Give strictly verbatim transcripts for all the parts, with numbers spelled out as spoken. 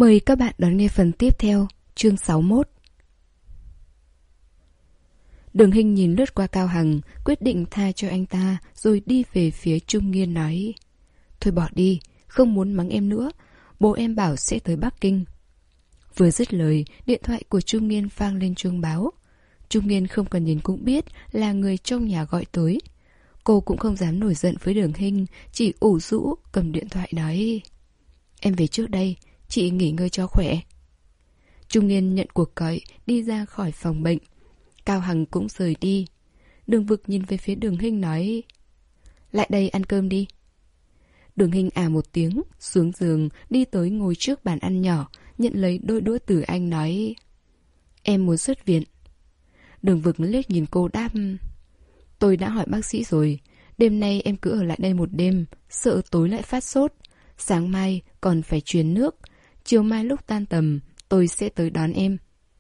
Mời các bạn đón nghe phần tiếp theo, chương sáu mươi mốt. Đường Hinh nhìn lướt qua Cao Hằng, quyết định tha cho anh ta, rồi đi về phía Trung Nghiên nói: Thôi bỏ đi, không muốn mắng em nữa, bố em bảo sẽ tới Bắc Kinh. Vừa dứt lời, điện thoại của Trung Nghiên vang lên chuông báo. Trung Nghiên không cần nhìn cũng biết là người trong nhà gọi tới. Cô cũng không dám nổi giận với Đường Hinh, chỉ ủ rũ cầm điện thoại nói: Em về trước đây, chị nghỉ ngơi cho khỏe. Trung Nghiên nhận cuộc gọi, đi ra khỏi phòng bệnh. Cao Hằng cũng rời đi. Đường Vực nhìn về phía Đường Hinh nói: Lại đây ăn cơm đi. Đường Hinh à một tiếng, xuống giường, đi tới ngồi trước bàn ăn nhỏ, nhận lấy đôi đũa từ anh nói: Em muốn xuất viện. Đường Vực liếc nhìn cô đáp: Tôi đã hỏi bác sĩ rồi, đêm nay em cứ ở lại đây một đêm, sợ tối lại phát sốt. Sáng mai còn phải truyền nước, chiều mai lúc tan tầm tôi sẽ tới đón em.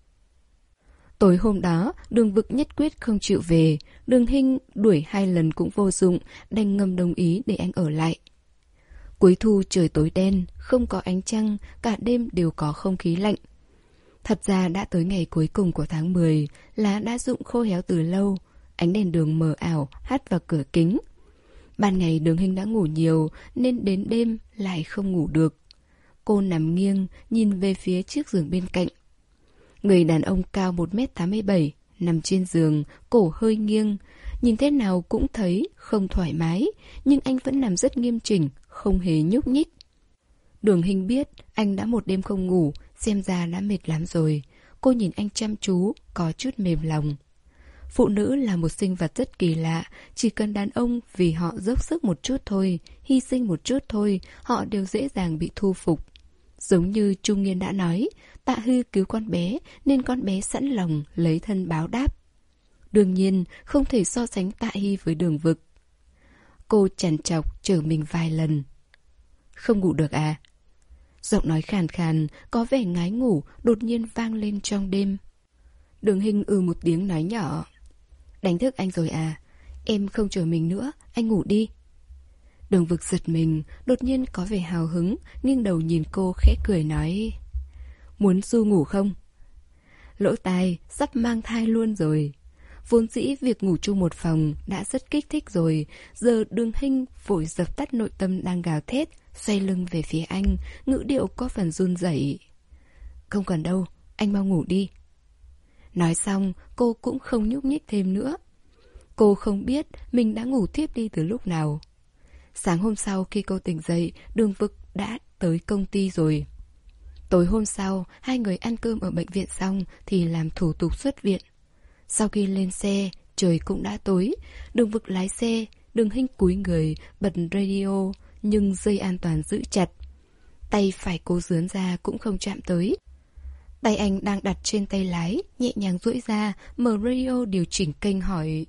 Tối hôm đó, Đường Vực nhất quyết không chịu về. Đường Hinh đuổi hai lần cũng vô dụng, đành ngầm đồng ý để anh ở lại. Cuối thu trời tối đen, không có ánh trăng, cả đêm đều có không khí lạnh. Thật ra đã tới ngày cuối cùng của tháng mười, lá đã rụng khô héo từ lâu, ánh đèn đường mờ ảo hắt vào cửa kính. Ban ngày Đường Hinh đã ngủ nhiều nên đến đêm lại không ngủ được. Cô nằm nghiêng, nhìn về phía chiếc giường bên cạnh. Người đàn ông cao một mét tám mươi bảy, nằm trên giường, cổ hơi nghiêng. Nhìn thế nào cũng thấy không thoải mái, nhưng anh vẫn nằm rất nghiêm chỉnh, không hề nhúc nhích. Đường Hinh biết anh đã một đêm không ngủ, xem ra đã mệt lắm rồi. Cô nhìn anh chăm chú, có chút mềm lòng. Phụ nữ là một sinh vật rất kỳ lạ, chỉ cần đàn ông vì họ dốc sức một chút thôi, hy sinh một chút thôi, họ đều dễ dàng bị thu phục. Giống như Trung Nghiên đã nói, Tạ Hư cứu con bé nên con bé sẵn lòng lấy thân báo đáp. Đương nhiên không thể so sánh Tạ Hy với Đường Vực. Cô trằn trọc chở mình vài lần. Không ngủ được à? Giọng nói khàn khàn, có vẻ ngái ngủ, đột nhiên vang lên trong đêm. Đường Hinh ừ một tiếng nói nhỏ: Đánh thức anh rồi à? Em không chờ mình nữa, anh ngủ đi. Đường Vực giật mình, đột nhiên có vẻ hào hứng, nghiêng đầu nhìn cô khẽ cười nói: Muốn du ngủ không? Lỗ tai, sắp mang thai luôn rồi. Vốn dĩ việc ngủ chung một phòng đã rất kích thích rồi, giờ Đường Hinh vội dập tắt nội tâm đang gào thét, xoay lưng về phía anh, ngữ điệu có phần run rẩy. Không cần đâu, anh mau ngủ đi. Nói xong, cô cũng không nhúc nhích thêm nữa. Cô không biết mình đã ngủ thiếp đi từ lúc nào. Sáng hôm sau khi cô tỉnh dậy, Đường Vực đã tới công ty rồi. Tối hôm sau, hai người ăn cơm ở bệnh viện xong thì làm thủ tục xuất viện. Sau khi lên xe, trời cũng đã tối. Đường Vực lái xe, Đường Hinh cúi người, bật radio, nhưng dây an toàn giữ chặt. Tay phải cô dướn ra cũng không chạm tới. Tay anh đang đặt trên tay lái, nhẹ nhàng duỗi ra, mở radio điều chỉnh kênh hỏi: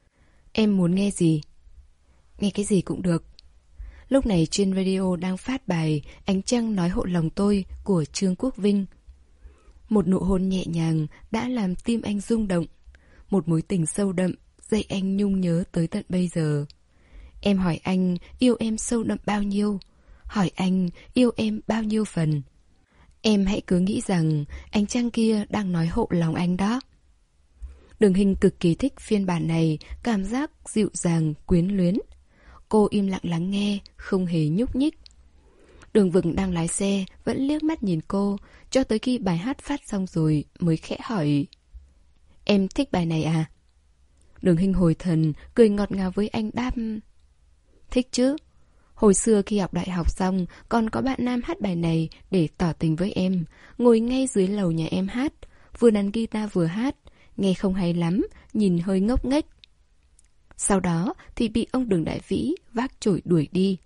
Em muốn nghe gì? Nghe cái gì cũng được. Lúc này trên radio đang phát bài Ánh Trăng Nói Hộ Lòng Tôi của Trương Quốc Vinh. Một nụ hôn nhẹ nhàng đã làm tim anh rung động. Một mối tình sâu đậm dạy anh nhung nhớ tới tận bây giờ. Em hỏi anh yêu em sâu đậm bao nhiêu? Hỏi anh yêu em bao nhiêu phần? Em hãy cứ nghĩ rằng ánh trăng kia đang nói hộ lòng anh đó. Đường Hinh cực kỳ thích phiên bản này, cảm giác dịu dàng, quyến luyến. Cô im lặng lắng nghe, không hề nhúc nhích. Đường Vực đang lái xe, vẫn liếc mắt nhìn cô, cho tới khi bài hát phát xong rồi mới khẽ hỏi: Em thích bài này à? Đường Hinh hồi thần, cười ngọt ngào với anh đáp: Thích chứ. Hồi xưa khi học đại học xong, còn có bạn nam hát bài này để tỏ tình với em, ngồi ngay dưới lầu nhà em hát, vừa đàn guitar vừa hát, nghe không hay lắm, nhìn hơi ngốc nghếch. Sau đó thì bị ông Đường Đại Vĩ vác chổi đuổi đi.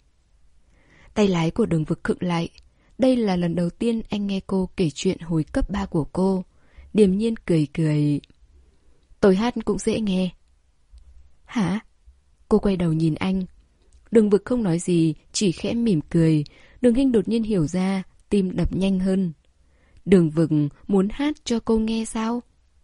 Tay lái của Đường Vực khựng lại. Đây là lần đầu tiên anh nghe cô kể chuyện hồi cấp ba của cô. Điềm nhiên cười cười: Tôi hát cũng dễ nghe. Hả? Cô quay đầu nhìn anh. Đường Vực không nói gì, chỉ khẽ mỉm cười. Đường Hinh đột nhiên hiểu ra, tim đập nhanh hơn. Đường Vực muốn hát cho cô nghe sao?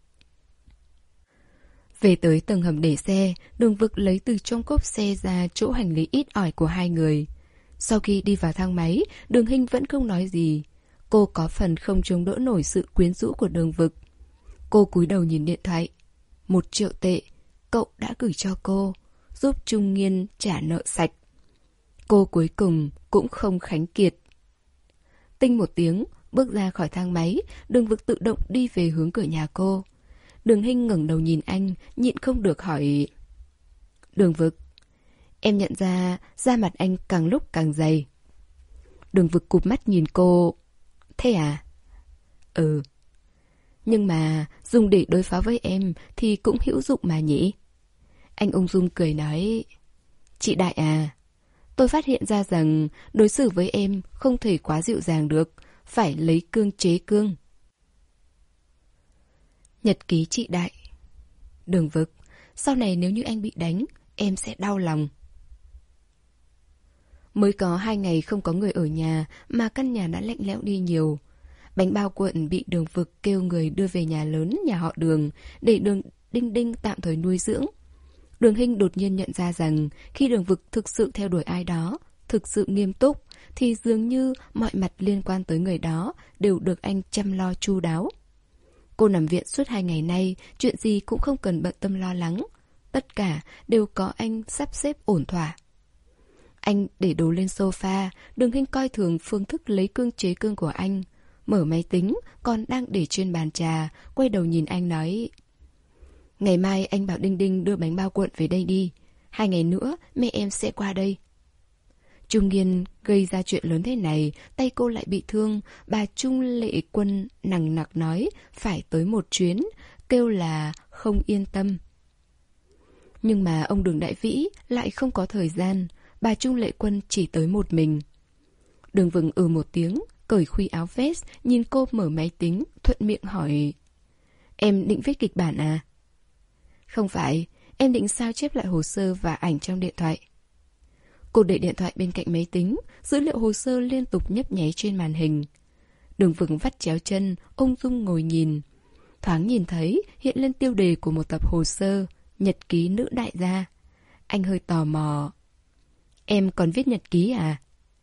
Về tới tầng hầm để xe, Đường Vực lấy từ trong cốp xe ra chỗ hành lý ít ỏi của hai người. Sau khi đi vào thang máy, Đường Hinh vẫn không nói gì. Cô có phần không chống đỡ nổi sự quyến rũ của Đường Vực. Cô cúi đầu nhìn điện thoại. Một triệu tệ, cậu đã gửi cho cô, giúp Trung Nghiên trả nợ sạch. Cô cuối cùng cũng không khánh kiệt. Tinh một tiếng, bước ra khỏi thang máy, Đường Vực tự động đi về hướng cửa nhà cô. Đường Hinh ngẩng đầu nhìn anh, nhịn không được hỏi. Đường Vực, em nhận ra da mặt anh càng lúc càng dày. Đường Vực cụp mắt nhìn cô. Thế à? Ừ. Nhưng mà dùng để đối phó với em thì cũng hữu dụng mà nhỉ? Anh ung dung cười nói. Chị Đại à, tôi phát hiện ra rằng đối xử với em không thể quá dịu dàng được, phải lấy cương chế cương. Nhật ký chị Đại. Đường Vực, sau này nếu như anh bị đánh, em sẽ đau lòng. Mới có hai ngày không có người ở nhà mà căn nhà đã lạnh lẽo đi nhiều. Bánh bao cuộn bị Đường Vực kêu người đưa về nhà lớn nhà họ Đường để Đường Đinh Đinh tạm thời nuôi dưỡng. Đường Hinh đột nhiên nhận ra rằng khi Đường Vực thực sự theo đuổi ai đó, thực sự nghiêm túc, thì dường như mọi mặt liên quan tới người đó đều được anh chăm lo chu đáo. Cô nằm viện suốt hai ngày nay, chuyện gì cũng không cần bận tâm lo lắng. Tất cả đều có anh sắp xếp ổn thỏa. Anh để đồ lên sofa, Đường Hinh coi thường phương thức lấy cương chế cương của anh. Mở máy tính, còn đang để trên bàn trà, quay đầu nhìn anh nói. Ngày mai anh bảo Đinh Đinh đưa bánh bao cuộn về đây đi. Hai ngày nữa mẹ em sẽ qua đây. Trung Nghiên gây ra chuyện lớn thế này, tay cô lại bị thương. Bà Trung Lệ Quân nằng nặc nói phải tới một chuyến, kêu là không yên tâm. Nhưng mà ông Đường Đại Vĩ lại không có thời gian. Bà Trung Lệ Quân chỉ tới một mình. Đường Vừng ừ một tiếng, cởi khuy áo vest, nhìn cô mở máy tính, thuận miệng hỏi. Em định viết kịch bản à? Không phải, em định sao chép lại hồ sơ và ảnh trong điện thoại. Cô để điện thoại bên cạnh máy tính, dữ liệu hồ sơ liên tục nhấp nháy trên màn hình. Đường Vừng vắt chéo chân, ung dung ngồi nhìn. Thoáng nhìn thấy hiện lên tiêu đề của một tập hồ sơ, nhật ký nữ đại gia. Anh hơi tò mò. Em còn viết nhật ký à?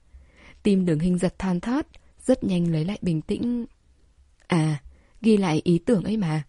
Tim Đường Hinh giật thon thót, rất nhanh lấy lại bình tĩnh. À, ghi lại ý tưởng ấy mà.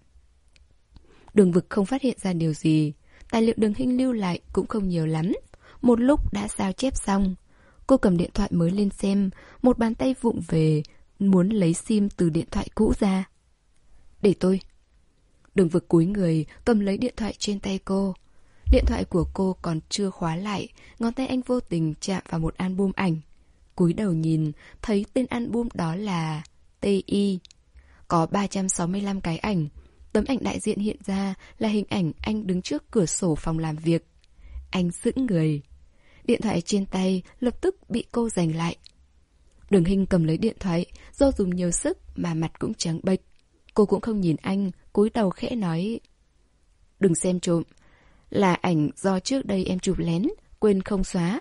Đường Vực không phát hiện ra điều gì. Tài liệu Đường Hinh lưu lại cũng không nhiều lắm. Một lúc đã sao chép xong. Cô cầm điện thoại mới lên xem, một bàn tay vụng về, muốn lấy sim từ điện thoại cũ ra. Để tôi. Đường Vực cúi người, cầm lấy điện thoại trên tay cô. Điện thoại của cô còn chưa khóa lại, ngón tay anh vô tình chạm vào một album ảnh. Cúi đầu nhìn, thấy tên album đó là tê i. Có ba trăm sáu mươi lăm cái ảnh. Tấm ảnh đại diện hiện ra là hình ảnh anh đứng trước cửa sổ phòng làm việc. Anh sững người. Điện thoại trên tay lập tức bị cô giành lại. Đường Hinh cầm lấy điện thoại, do dùng nhiều sức mà mặt cũng trắng bệch. Cô cũng không nhìn anh, cúi đầu khẽ nói. Đừng xem trộm. Là ảnh do trước đây em chụp lén, quên không xóa.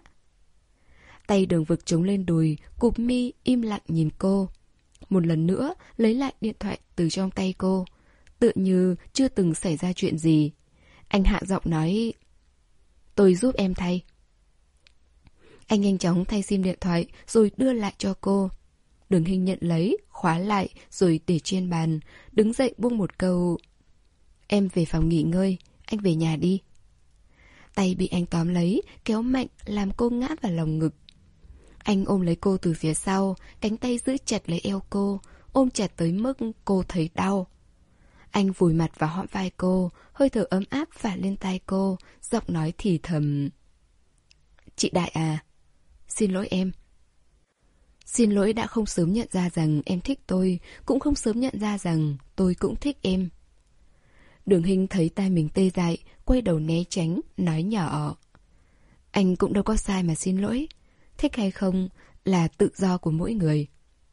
Tay Đường Vực chống lên đùi, cụp mi im lặng nhìn cô. Một lần nữa lấy lại điện thoại từ trong tay cô, tựa như chưa từng xảy ra chuyện gì. Anh hạ giọng nói. Tôi giúp em thay. Anh nhanh chóng thay sim điện thoại rồi đưa lại cho cô. Đường Hinh nhận lấy, khóa lại rồi để trên bàn, đứng dậy buông một câu. Em về phòng nghỉ ngơi, anh về nhà đi. Tay bị anh tóm lấy, kéo mạnh làm cô ngã vào lòng ngực. Anh ôm lấy cô từ phía sau, cánh tay giữ chặt lấy eo cô, ôm chặt tới mức cô thấy đau. Anh vùi mặt vào hõm vai cô, hơi thở ấm áp phả lên tai cô, giọng nói thì thầm. Chị Đại à, xin lỗi em. Xin lỗi đã không sớm nhận ra rằng em thích tôi, cũng không sớm nhận ra rằng tôi cũng thích em. Đường Hinh thấy tai mình tê dại, quay đầu né tránh, nói nhỏ. Anh cũng đâu có sai mà xin lỗi. Thích hay không là tự do của mỗi người.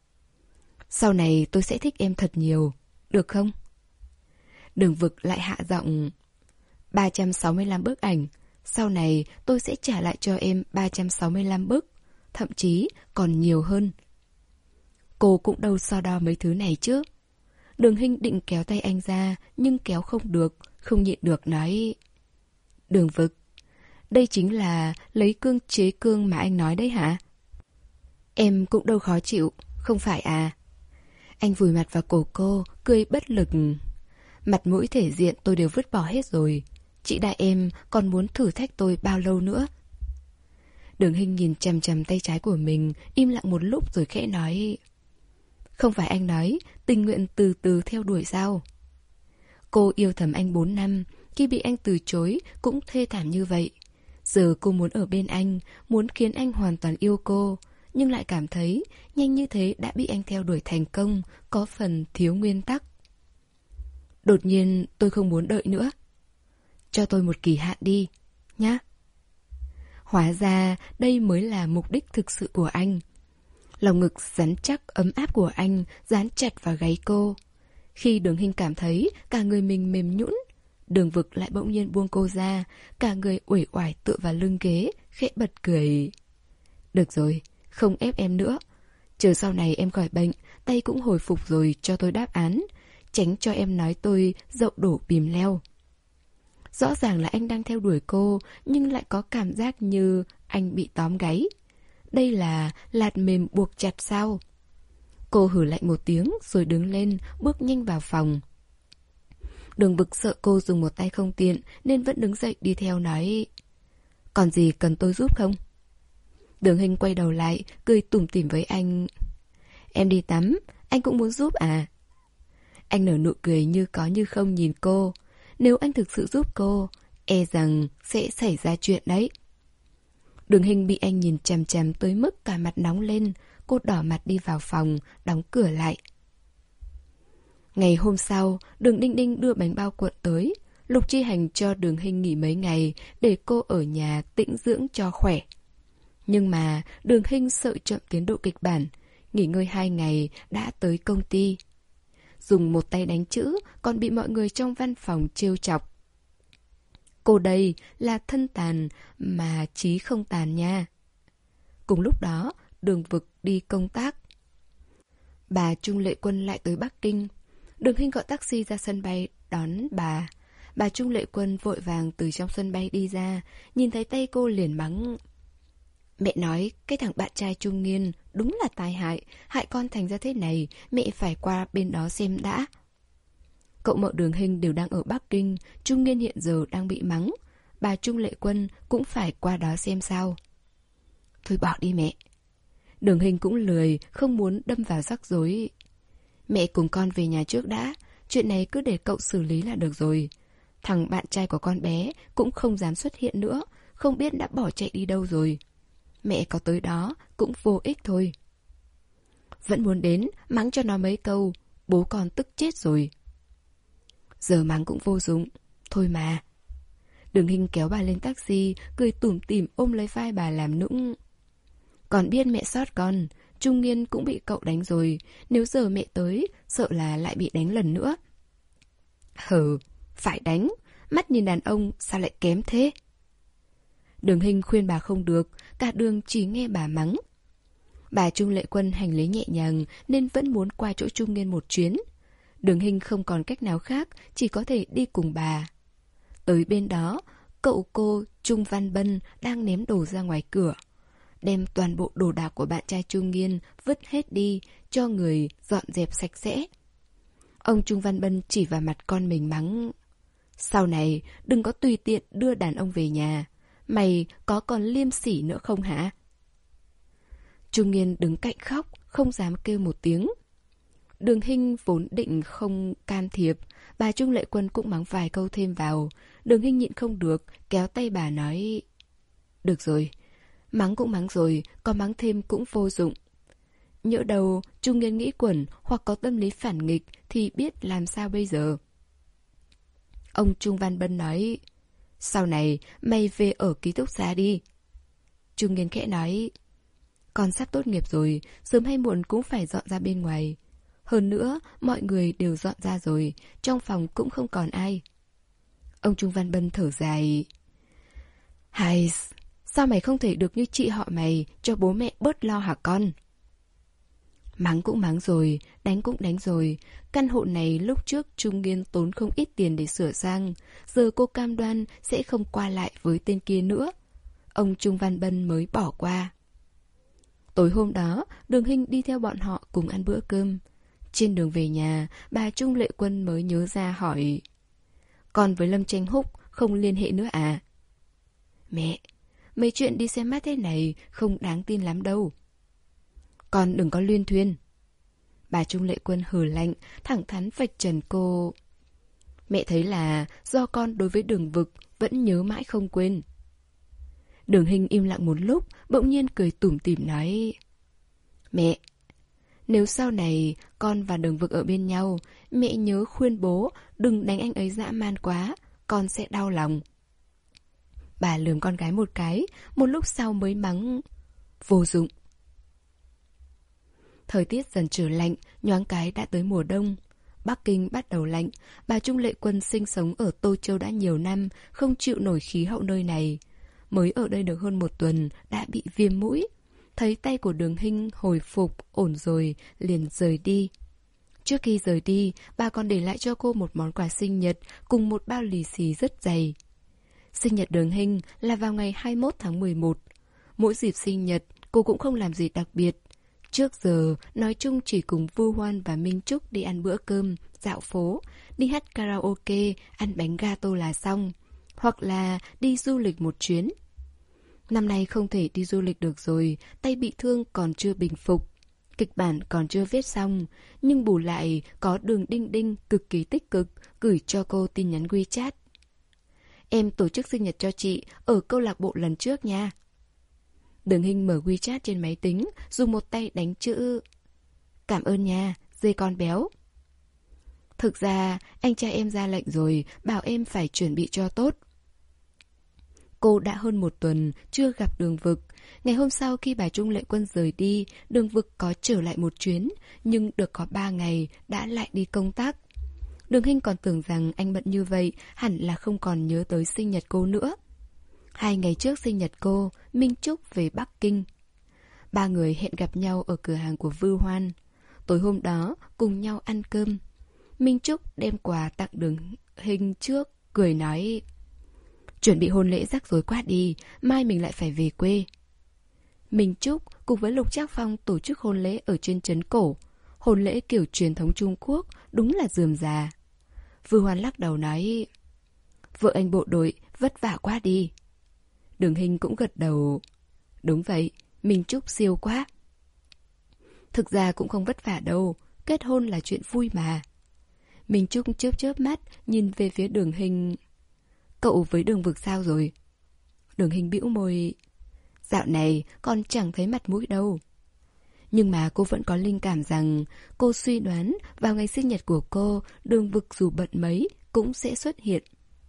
Sau này tôi sẽ thích em thật nhiều, được không? Đường Vực lại hạ giọng. ba trăm sáu mươi lăm bức ảnh. Sau này tôi sẽ trả lại cho em ba trăm sáu mươi lăm bức, thậm chí còn nhiều hơn. Cô cũng đâu so đo mấy thứ này chứ. Đường Hinh định kéo tay anh ra, nhưng kéo không được, không nhịn được nói. Đường Vực, đây chính là lấy cương chế cương mà anh nói đấy hả? Em cũng đâu khó chịu, không phải à? Anh vùi mặt vào cổ cô, cười bất lực. Mặt mũi thể diện tôi đều vứt bỏ hết rồi. Chị đại em còn muốn thử thách tôi bao lâu nữa? Đường Hinh nhìn chằm chằm tay trái của mình, im lặng một lúc rồi khẽ nói: Không phải anh nói tình nguyện từ từ theo đuổi sao? Cô yêu thầm anh bốn năm, khi bị anh từ chối cũng thê thảm như vậy. Giờ cô muốn ở bên anh, muốn khiến anh hoàn toàn yêu cô, nhưng lại cảm thấy nhanh như thế đã bị anh theo đuổi thành công, có phần thiếu nguyên tắc. Đột nhiên tôi không muốn đợi nữa. Cho tôi một kỳ hạn đi, nhá. Hóa ra đây mới là mục đích thực sự của anh. Lòng ngực rắn chắc ấm áp của anh dán chặt vào gáy cô. Khi Đường Hinh cảm thấy cả người mình mềm nhũn, Đường Vực lại bỗng nhiên buông cô ra, cả người uể oải tựa vào lưng ghế, khẽ bật cười. Được rồi, không ép em nữa. Chờ sau này em khỏi bệnh, tay cũng hồi phục rồi cho tôi đáp án, tránh cho em nói tôi dậu đổ bìm leo. Rõ ràng là anh đang theo đuổi cô, nhưng lại có cảm giác như anh bị tóm gáy. Đây là lạt mềm buộc chặt sao? Cô hử lạnh một tiếng rồi đứng lên, bước nhanh vào phòng. Đường Vực sợ cô dùng một tay không tiện nên vẫn đứng dậy đi theo nói: Còn gì cần tôi giúp không? Đường Hinh quay đầu lại, cười tủm tỉm với anh. Em đi tắm, anh cũng muốn giúp à? Anh nở nụ cười như có như không nhìn cô. Nếu anh thực sự giúp cô, e rằng sẽ xảy ra chuyện đấy. Đường Hinh bị anh nhìn chằm chằm tới mức cả mặt nóng lên. Cô đỏ mặt đi vào phòng, đóng cửa lại. Ngày hôm sau, Đường Đinh Đinh đưa bánh bao cuộn tới. Lục Chi Hành cho Đường Hinh nghỉ mấy ngày để cô ở nhà tĩnh dưỡng cho khỏe. Nhưng mà Đường Hinh sợ chậm tiến độ kịch bản, nghỉ ngơi hai ngày đã tới công ty. Dùng một tay đánh chữ còn bị mọi người trong văn phòng trêu chọc. Cô đây là thân tàn mà trí không tàn nha. Cùng lúc đó, Đường Vực đi công tác. Bà Trung Lệ Quân lại tới Bắc Kinh. Đường Hinh gọi taxi ra sân bay đón bà. Bà Trung Lệ Quân vội vàng từ trong sân bay đi ra, nhìn thấy tay cô liền mắng. Mẹ nói cái thằng bạn trai Trung Nghiên đúng là tai hại, hại con thành ra thế này, mẹ phải qua bên đó xem đã. Cậu mợ Đường Hinh đều đang ở Bắc Kinh, Trung Nghiên hiện giờ đang bị mắng. Bà Trung Lệ Quân cũng phải qua đó xem sao. Thôi bỏ đi mẹ. Đường Hinh cũng lười, không muốn đâm vào rắc rối. Mẹ cùng con về nhà trước đã, chuyện này cứ để cậu xử lý là được rồi. Thằng bạn trai của con bé cũng không dám xuất hiện nữa, không biết đã bỏ chạy đi đâu rồi. Mẹ có tới đó cũng vô ích thôi. Vẫn muốn đến, mắng cho nó mấy câu, bố con tức chết rồi. Giờ mắng cũng vô dụng, thôi mà. Đường Hinh kéo bà lên taxi, cười tủm tỉm ôm lấy vai bà làm nũng. Còn biết mẹ sót con, Trung Nghiên cũng bị cậu đánh rồi, nếu giờ mẹ tới, sợ là lại bị đánh lần nữa. Hừ, phải đánh, mắt nhìn đàn ông sao lại kém thế? Đường Hinh khuyên bà không được, cả đường chỉ nghe bà mắng. Bà Trung Lệ Quân hành lý nhẹ nhàng nên vẫn muốn qua chỗ Trung Nghiên một chuyến. Đường Hinh không còn cách nào khác, chỉ có thể đi cùng bà. Tới bên đó, cậu cô Trung Văn Bân đang ném đồ ra ngoài cửa. Đem toàn bộ đồ đạc của bạn trai Trung Nghiên vứt hết đi, cho người dọn dẹp sạch sẽ. Ông Trung Văn Bân chỉ vào mặt con mình mắng. Sau này đừng có tùy tiện đưa đàn ông về nhà. Mày có còn liêm sỉ nữa không hả? Trung Nghiên đứng cạnh khóc, không dám kêu một tiếng. Đường Hinh vốn định không can thiệp, bà Trung Lệ Quân cũng mắng vài câu thêm vào. Đường Hinh nhịn không được, kéo tay bà nói. Được rồi, mắng cũng mắng rồi, có mắng thêm cũng vô dụng. Nhỡ đầu Trung Nghiên nghĩ quẩn hoặc có tâm lý phản nghịch thì biết làm sao bây giờ. Ông Trung Văn Bân nói. Sau này mày về ở ký túc xá đi. Trung Nghiên khẽ nói. Con sắp tốt nghiệp rồi, sớm hay muộn cũng phải dọn ra bên ngoài. Hơn nữa, mọi người đều dọn ra rồi, trong phòng cũng không còn ai. Ông Trung Văn Bân thở dài. Hay, sao mày không thể được như chị họ mày, cho bố mẹ bớt lo hả con? Mắng cũng mắng rồi, đánh cũng đánh rồi. Căn hộ này lúc trước Trung Nghiên tốn không ít tiền để sửa sang. Giờ cô cam đoan sẽ không qua lại với tên kia nữa. Ông Trung Văn Bân mới bỏ qua. Tối hôm đó, Đường Hinh đi theo bọn họ cùng ăn bữa cơm. Trên đường về nhà, bà Trung Lệ Quân mới nhớ ra hỏi: Con với Lâm Tranh Húc không liên hệ nữa à? Mẹ, mấy chuyện đi xem mắt thế này không đáng tin lắm đâu. Con đừng có luyên thuyên. Bà Trung Lệ Quân hừ lạnh, thẳng thắn vạch trần cô. Mẹ thấy là do con đối với Đường Vực vẫn nhớ mãi không quên. Đường Hinh im lặng một lúc, bỗng nhiên cười tủm tỉm nói: Mẹ, nếu sau này con và Đường Vực ở bên nhau, mẹ nhớ khuyên bố đừng đánh anh ấy dã man quá, con sẽ đau lòng. Bà lườm con gái một cái, một lúc sau mới mắng: Vô dụng. Thời tiết dần trở lạnh, nhoáng cái đã tới mùa đông. Bắc Kinh bắt đầu lạnh, bà Trung Lệ Quân sinh sống ở Tô Châu đã nhiều năm, không chịu nổi khí hậu nơi này. Mới ở đây được hơn một tuần, đã bị viêm mũi. Thấy tay của Đường Hinh hồi phục, ổn rồi, liền rời đi. Trước khi rời đi, bà còn để lại cho cô một món quà sinh nhật cùng một bao lì xì rất dày. Sinh nhật Đường Hinh là vào ngày hai mươi mốt tháng mười một. Mỗi dịp sinh nhật, cô cũng không làm gì đặc biệt. Trước giờ, nói chung chỉ cùng Vu Hoan và Minh Trúc đi ăn bữa cơm, dạo phố, đi hát karaoke, ăn bánh gato là xong. Hoặc là đi du lịch một chuyến. Năm nay không thể đi du lịch được rồi, tay bị thương còn chưa bình phục. Kịch bản còn chưa viết xong, nhưng bù lại có Đường Đinh Đinh cực kỳ tích cực gửi cho cô tin nhắn WeChat. Em tổ chức sinh nhật cho chị ở câu lạc bộ lần trước nha. Đường Hinh mở WeChat trên máy tính, dùng một tay đánh chữ: Cảm ơn nha, dê con béo. Thực ra, anh trai em ra lệnh rồi, bảo em phải chuẩn bị cho tốt. Cô đã hơn một tuần chưa gặp Đường Vực. Ngày hôm sau khi bà Trung Lệ Quân rời đi, Đường Vực có trở lại một chuyến, nhưng được có ba ngày đã lại đi công tác. Đường Hinh còn tưởng rằng anh bận như vậy hẳn là không còn nhớ tới sinh nhật cô nữa. Hai ngày trước sinh nhật cô, Minh Trúc về Bắc Kinh. Ba người hẹn gặp nhau ở cửa hàng của Vu Hoan. Tối hôm đó cùng nhau ăn cơm. Minh Trúc đem quà tặng Đường Hinh trước, cười nói: Chuẩn bị hôn lễ rắc rối quá đi, mai mình lại phải về quê. Minh Trúc cùng với Lục Trác Phong tổ chức hôn lễ ở trên trấn cổ. Hôn lễ kiểu truyền thống Trung Quốc, đúng là rườm rà. Vu Hoan lắc đầu nói: Vợ anh bộ đội vất vả quá đi. Đường Hinh cũng gật đầu: Đúng vậy, Minh Trúc siêu quá. Thực ra cũng không vất vả đâu, kết hôn là chuyện vui mà. Minh Trúc chớp chớp mắt, nhìn về phía Đường Hinh: Cậu với Đường Vực sao rồi? Đường Hinh bĩu môi: Dạo này còn chẳng thấy mặt mũi đâu. Nhưng mà cô vẫn có linh cảm rằng cô suy đoán vào ngày sinh nhật của cô, Đường Vực dù bận mấy cũng sẽ xuất hiện.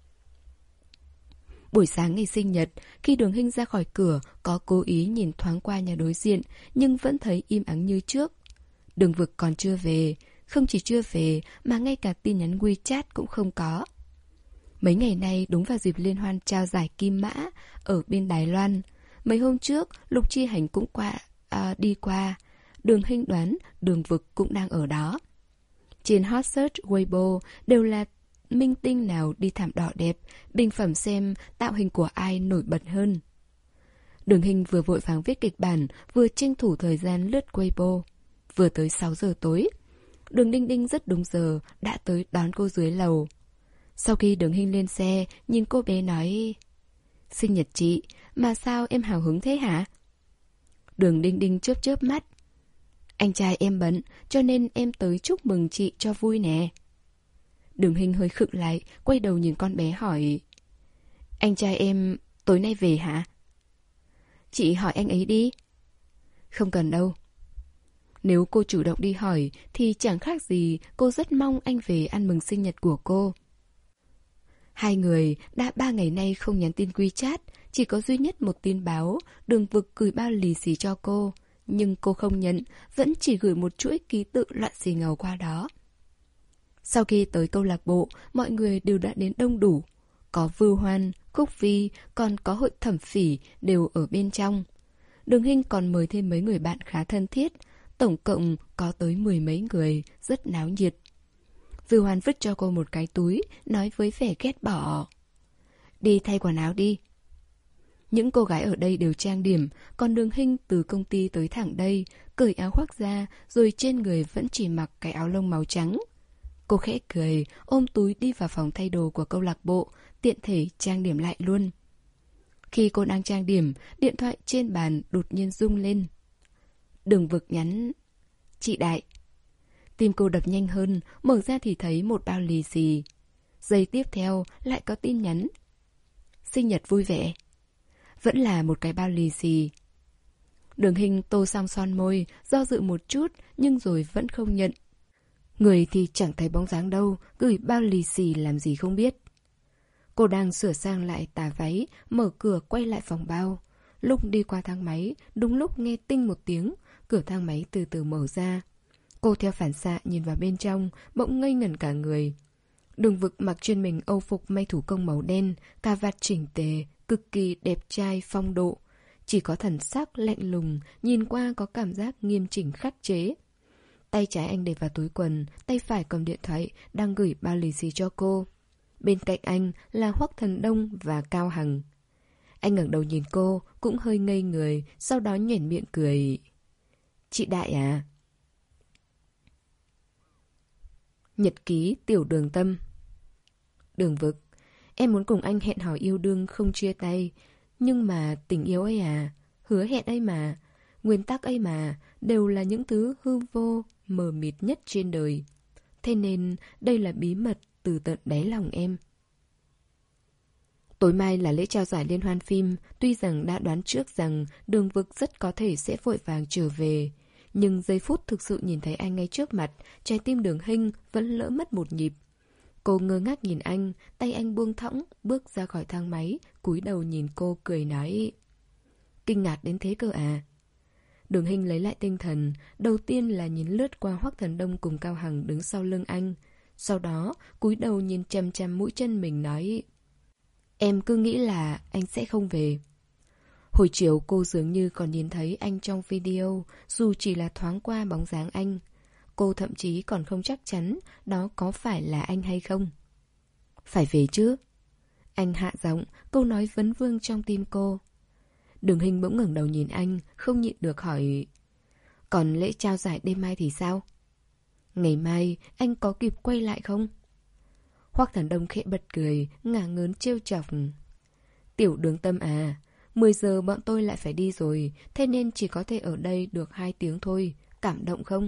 Buổi sáng ngày sinh nhật, khi Đường Hinh ra khỏi cửa, có cố ý nhìn thoáng qua nhà đối diện, nhưng vẫn thấy im ắng như trước. Đường Vực còn chưa về, không chỉ chưa về mà ngay cả tin nhắn WeChat cũng không có. Mấy ngày nay đúng vào dịp liên hoan trao giải Kim Mã ở bên Đài Loan. Mấy hôm trước, Lục Chi Hành cũng qua, à, đi qua. Đường Hinh đoán Đường Vực cũng đang ở đó. Trên hot search Weibo đều là minh tinh nào đi thảm đỏ đẹp, bình phẩm xem tạo hình của ai nổi bật hơn. Đường Hinh vừa vội vàng viết kịch bản, vừa tranh thủ thời gian lướt Weibo. Vừa tới sáu giờ tối, Đường Đinh Đinh rất đúng giờ đã tới đón cô dưới lầu. Sau khi Đường Hinh lên xe, nhìn cô bé nói: Sinh nhật chị, mà sao em hào hứng thế hả? Đường Đinh Đinh chớp chớp mắt: Anh trai em bận, cho nên em tới chúc mừng chị cho vui nè. Đường Hinh hơi khựng lại, quay đầu nhìn con bé hỏi: Anh trai em tối nay về hả? Chị hỏi anh ấy đi. Không cần đâu. Nếu cô chủ động đi hỏi thì chẳng khác gì cô rất mong anh về ăn mừng sinh nhật của cô. Hai người đã ba ngày nay không nhắn tin WeChat, chỉ có duy nhất một tin báo Đường Vực gửi bao lì xì cho cô. Nhưng cô không nhận, vẫn chỉ gửi một chuỗi ký tự loạn xì ngầu qua đó. Sau khi tới câu lạc bộ, mọi người đều đã đến đông đủ. Có Vu Hoan, Cúc Vi, còn có Hội Thẩm Phỉ đều ở bên trong. Đường Hinh còn mời thêm mấy người bạn khá thân thiết. Tổng cộng có tới mười mấy người, rất náo nhiệt. Vu Hoan vứt cho cô một cái túi, nói với vẻ ghét bỏ: Đi thay quần áo đi. Những cô gái ở đây đều trang điểm, còn Đường Hinh từ công ty tới thẳng đây, cởi áo khoác ra, rồi trên người vẫn chỉ mặc cái áo lông màu trắng. Cô khẽ cười, ôm túi đi vào phòng thay đồ của câu lạc bộ, tiện thể trang điểm lại luôn. Khi cô đang trang điểm, điện thoại trên bàn đột nhiên rung lên. Đường Vực nhắn: "Chị Đại." Tim cô đập nhanh hơn, mở ra thì thấy một bao lì xì. Giây tiếp theo lại có tin nhắn: "Sinh nhật vui vẻ." Vẫn là một cái bao lì xì. Đường Hinh tô xong son môi, do dự một chút nhưng rồi vẫn không nhận. Người thì chẳng thấy bóng dáng đâu, gửi bao lì xì làm gì không biết. Cô đang sửa sang lại tà váy, mở cửa quay lại phòng bao. Lúc đi qua thang máy, đúng lúc nghe tinh một tiếng, cửa thang máy từ từ mở ra. Cô theo phản xạ nhìn vào bên trong, bỗng ngây ngẩn cả người. Đường Vực mặc trên mình âu phục may thủ công màu đen, cà vạt chỉnh tề, cực kỳ đẹp trai phong độ. Chỉ có thần sắc lạnh lùng, nhìn qua có cảm giác nghiêm chỉnh khắc chế. Tay trái anh để vào túi quần, tay phải cầm điện thoại, đang gửi bao lì xì cho cô. Bên cạnh anh là Hoắc Thần Đông và Cao Hằng. Anh ngẩng đầu nhìn cô, cũng hơi ngây người, sau đó nhoẻn miệng cười. "Chị Đại à?" Nhật ký Tiểu Đường Tâm. Đường Vực: "Em muốn cùng anh hẹn hò yêu đương không chia tay. Nhưng mà tình yêu ấy à, hứa hẹn ấy mà, nguyên tắc ấy mà, đều là những thứ hư vô, mờ mịt nhất trên đời. Thế nên đây là bí mật từ tận đáy lòng em." Tối mai là lễ trao giải liên hoan phim. Tuy rằng đã đoán trước rằng Đường Vực rất có thể sẽ vội vàng trở về, nhưng giây phút thực sự nhìn thấy anh ngay trước mặt, trái tim Đường Hinh vẫn lỡ mất một nhịp. Cô ngơ ngác nhìn anh, tay anh buông thõng, bước ra khỏi thang máy, cúi đầu nhìn cô cười nói: "Kinh ngạc đến thế cơ à?" Đường Hinh lấy lại tinh thần, đầu tiên là nhìn lướt qua Hoắc Thần Đông cùng Cao Hằng đứng sau lưng anh. Sau đó, cúi đầu nhìn chằm chằm mũi chân mình nói: "Em cứ nghĩ là anh sẽ không về." Hồi chiều cô dường như còn nhìn thấy anh trong video, dù chỉ là thoáng qua bóng dáng anh. Cô thậm chí còn không chắc chắn đó có phải là anh hay không. "Phải về chứ?" Anh hạ giọng, câu nói vấn vương trong tim cô. Đường Hinh bỗng ngẩng đầu nhìn anh, không nhịn được hỏi: "Còn lễ trao giải đêm mai thì sao? Ngày mai anh có kịp quay lại không?" Hoắc Thần Đông khẽ bật cười, ngả ngớn trêu chọc: "Tiểu Đường Tâm à, mười giờ bọn tôi lại phải đi rồi, thế nên chỉ có thể ở đây được hai tiếng thôi, cảm động không?"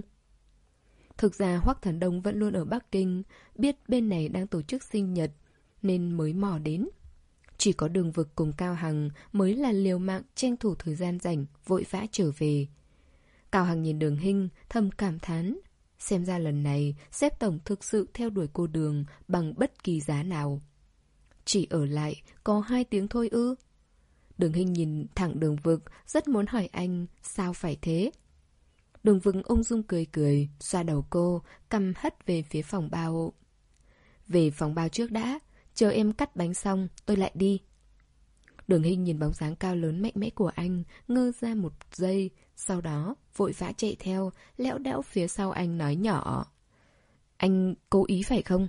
Thực ra Hoắc Thần Đông vẫn luôn ở Bắc Kinh, biết bên này đang tổ chức sinh nhật, nên mới mò đến. Chỉ có Đường Vực cùng Cao Hằng mới là liều mạng tranh thủ thời gian rảnh, vội vã trở về. Cao Hằng nhìn Đường Hinh, thầm cảm thán. Xem ra lần này, sếp tổng thực sự theo đuổi cô Đường bằng bất kỳ giá nào. Chỉ ở lại, có hai tiếng thôi ư? Đường Hinh nhìn thẳng Đường Vực, rất muốn hỏi anh, sao phải thế? Đường Vực ung dung cười cười, xoa đầu cô, cằm hất về phía phòng bao. "Về phòng bao trước đã, chờ em cắt bánh xong, tôi lại đi." Đường Hinh nhìn bóng dáng cao lớn mạnh mẽ của anh, ngơ ra một giây, sau đó vội vã chạy theo, lẽo đẽo phía sau anh nói nhỏ: "Anh cố ý phải không?"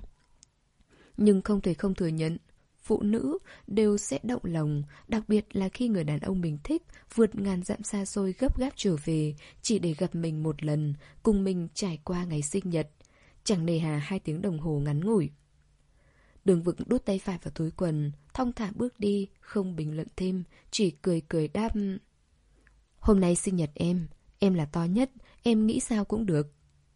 Nhưng không thể không thừa nhận, phụ nữ đều sẽ động lòng, đặc biệt là khi người đàn ông mình thích vượt ngàn dặm xa xôi gấp gáp trở về, chỉ để gặp mình một lần, cùng mình trải qua ngày sinh nhật. Chẳng nề hà hai tiếng đồng hồ ngắn ngủi. Đường Vực đút tay phải vào túi quần, thong thả bước đi, không bình luận thêm, chỉ cười cười đáp: "Hôm nay sinh nhật em, em là to nhất, em nghĩ sao cũng được."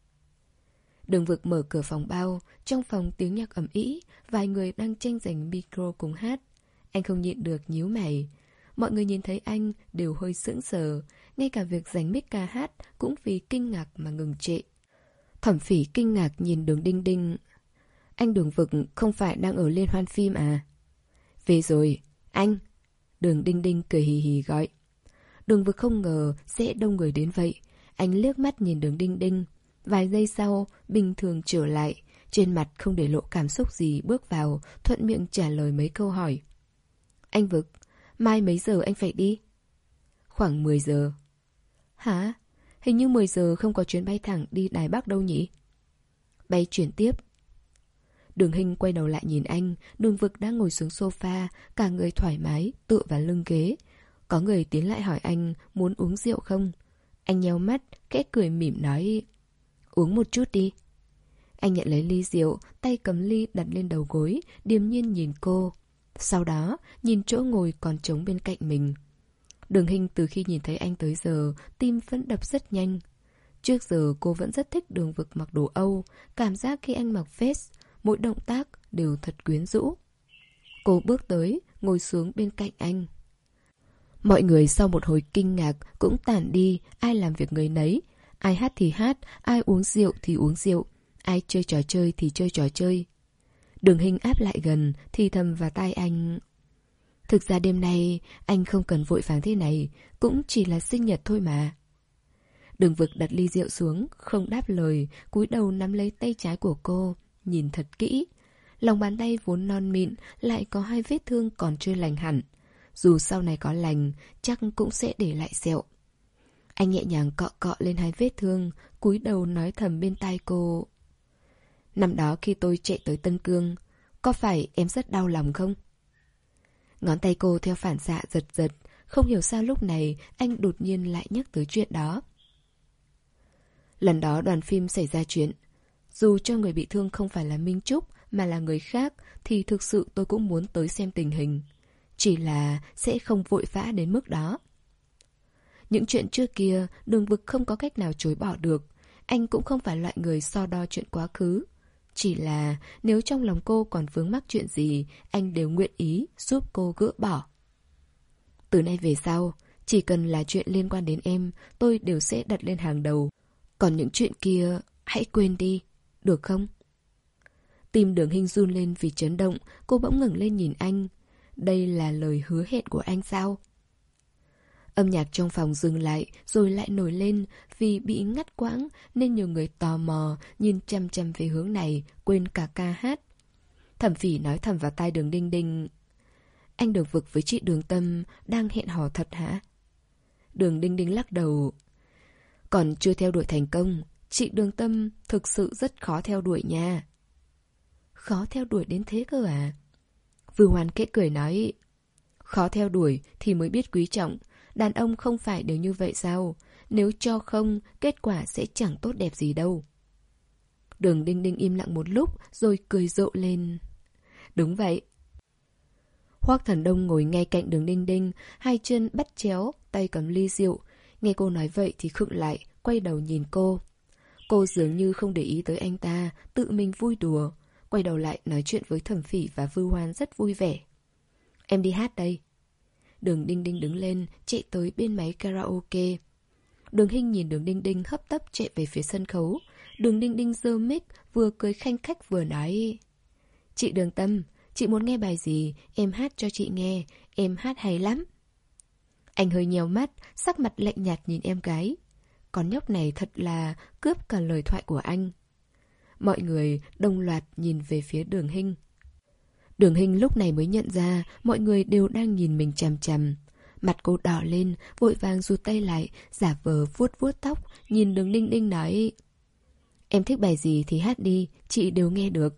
Đường Vực mở cửa phòng bao, trong phòng tiếng nhạc ầm ĩ, vài người đang tranh giành micro cùng hát. Anh không nhịn được nhíu mày. Mọi người nhìn thấy anh đều hơi sững sờ, ngay cả việc giành mic ca hát cũng vì kinh ngạc mà ngừng trệ. Thẩm Phỉ kinh ngạc nhìn Đường Đinh Đinh. "Anh Đường Vực không phải đang ở liên hoan phim à?" "Về rồi, anh." Đường Đinh Đinh cười hì hì gọi. Đường Vực không ngờ sẽ đông người đến vậy. Anh liếc mắt nhìn Đường Đinh Đinh. Vài giây sau, bình thường trở lại, trên mặt không để lộ cảm xúc gì, bước vào, thuận miệng trả lời mấy câu hỏi. "Anh Vực, mai mấy giờ anh phải đi?" "Khoảng mười giờ." "Hả? Hình như mười giờ không có chuyến bay thẳng đi Đài Bắc đâu nhỉ?" "Bay chuyển tiếp." Đường Hinh quay đầu lại nhìn anh. Đường Vực đang ngồi xuống sofa, cả người thoải mái, tựa vào lưng ghế. Có người tiến lại hỏi anh muốn uống rượu không. Anh nheo mắt, khẽ cười mỉm nói, uống một chút đi. Anh nhận lấy ly rượu, tay cầm ly đặt lên đầu gối, điềm nhiên nhìn cô. Sau đó, nhìn chỗ ngồi còn trống bên cạnh mình. Đường Hinh từ khi nhìn thấy anh tới giờ, tim vẫn đập rất nhanh. Trước giờ cô vẫn rất thích Đường Vực mặc đồ Âu, cảm giác khi anh mặc vest, mỗi động tác đều thật quyến rũ. Cô bước tới, ngồi xuống bên cạnh anh. Mọi người sau một hồi kinh ngạc cũng tản đi, ai làm việc người nấy. Ai hát thì hát, ai uống rượu thì uống rượu, ai chơi trò chơi thì chơi trò chơi. Đường Hinh áp lại gần, thì thầm vào tai anh. Thực ra đêm nay anh không cần vội vàng thế này, cũng chỉ là sinh nhật thôi mà. Đường Vực đặt ly rượu xuống, không đáp lời, cúi đầu nắm lấy tay trái của cô, nhìn thật kỹ. Lòng bàn tay vốn non mịn, lại có hai vết thương còn chưa lành hẳn. Dù sau này có lành, chắc cũng sẽ để lại sẹo. Anh nhẹ nhàng cọ cọ lên hai vết thương, cúi đầu nói thầm bên tai cô. Năm đó khi tôi chạy tới Tân Cương, có phải em rất đau lòng không? Ngón tay cô theo phản xạ giật giật, không hiểu sao lúc này anh đột nhiên lại nhắc tới chuyện đó. Lần đó đoàn phim xảy ra chuyện. Dù cho người bị thương không phải là Minh Trúc mà là người khác, thì thực sự tôi cũng muốn tới xem tình hình. Chỉ là sẽ không vội vã đến mức đó. Những chuyện trước kia, Đường Vực không có cách nào chối bỏ được. Anh cũng không phải loại người so đo chuyện quá khứ. Chỉ là nếu trong lòng cô còn vướng mắc chuyện gì, anh đều nguyện ý giúp cô gỡ bỏ. Từ nay về sau, chỉ cần là chuyện liên quan đến em, tôi đều sẽ đặt lên hàng đầu. Còn những chuyện kia, hãy quên đi, được không? Tim Đường Hinh run lên vì chấn động, cô bỗng ngẩng lên nhìn anh. Đây là lời hứa hẹn của anh sao? Âm nhạc trong phòng dừng lại rồi lại nổi lên, vì bị ngắt quãng nên nhiều người tò mò nhìn chăm chăm về hướng này, quên cả ca hát. Thẩm Phỉ nói thầm vào tai Đường Đinh Đinh. Anh Đường Vực với chị Đường Tâm đang hẹn hò thật hả? Đường Đinh Đinh lắc đầu. Còn chưa theo đuổi thành công, chị Đường Tâm thực sự rất khó theo đuổi nha. Khó theo đuổi đến thế cơ à? Vư Hoan khẽ cười nói. Khó theo đuổi thì mới biết quý trọng. Đàn ông không phải đều như vậy sao? Nếu cho không, kết quả sẽ chẳng tốt đẹp gì đâu. Đường Đinh Đinh im lặng một lúc rồi cười rộ lên. Đúng vậy. Hoắc Thần Đông ngồi ngay cạnh Đường Đinh Đinh, hai chân bắt chéo, tay cầm ly rượu. Nghe cô nói vậy thì khựng lại, quay đầu nhìn cô. Cô dường như không để ý tới anh ta, tự mình vui đùa. Quay đầu lại nói chuyện với Thẩm Phỉ và Vư Hoan rất vui vẻ. Em đi hát đây. Đường Đinh Đinh đứng lên, chạy tới bên máy karaoke. Đường Hinh nhìn Đường Đinh Đinh hấp tấp chạy về phía sân khấu. Đường Đinh Đinh giơ mic, vừa cười khanh khách vừa nói. Chị Đường Tâm, chị muốn nghe bài gì, em hát cho chị nghe, em hát hay lắm. Anh hơi nhèo mắt, sắc mặt lạnh nhạt nhìn em gái. Con nhóc này thật là cướp cả lời thoại của anh. Mọi người đồng loạt nhìn về phía Đường Hinh. Đường Hinh lúc này mới nhận ra mọi người đều đang nhìn mình chằm chằm. Mặt cô đỏ lên, vội vàng rụt tay lại, giả vờ vuốt vuốt tóc, nhìn Đường Đinh Đinh nói. Em thích bài gì thì hát đi, chị đều nghe được.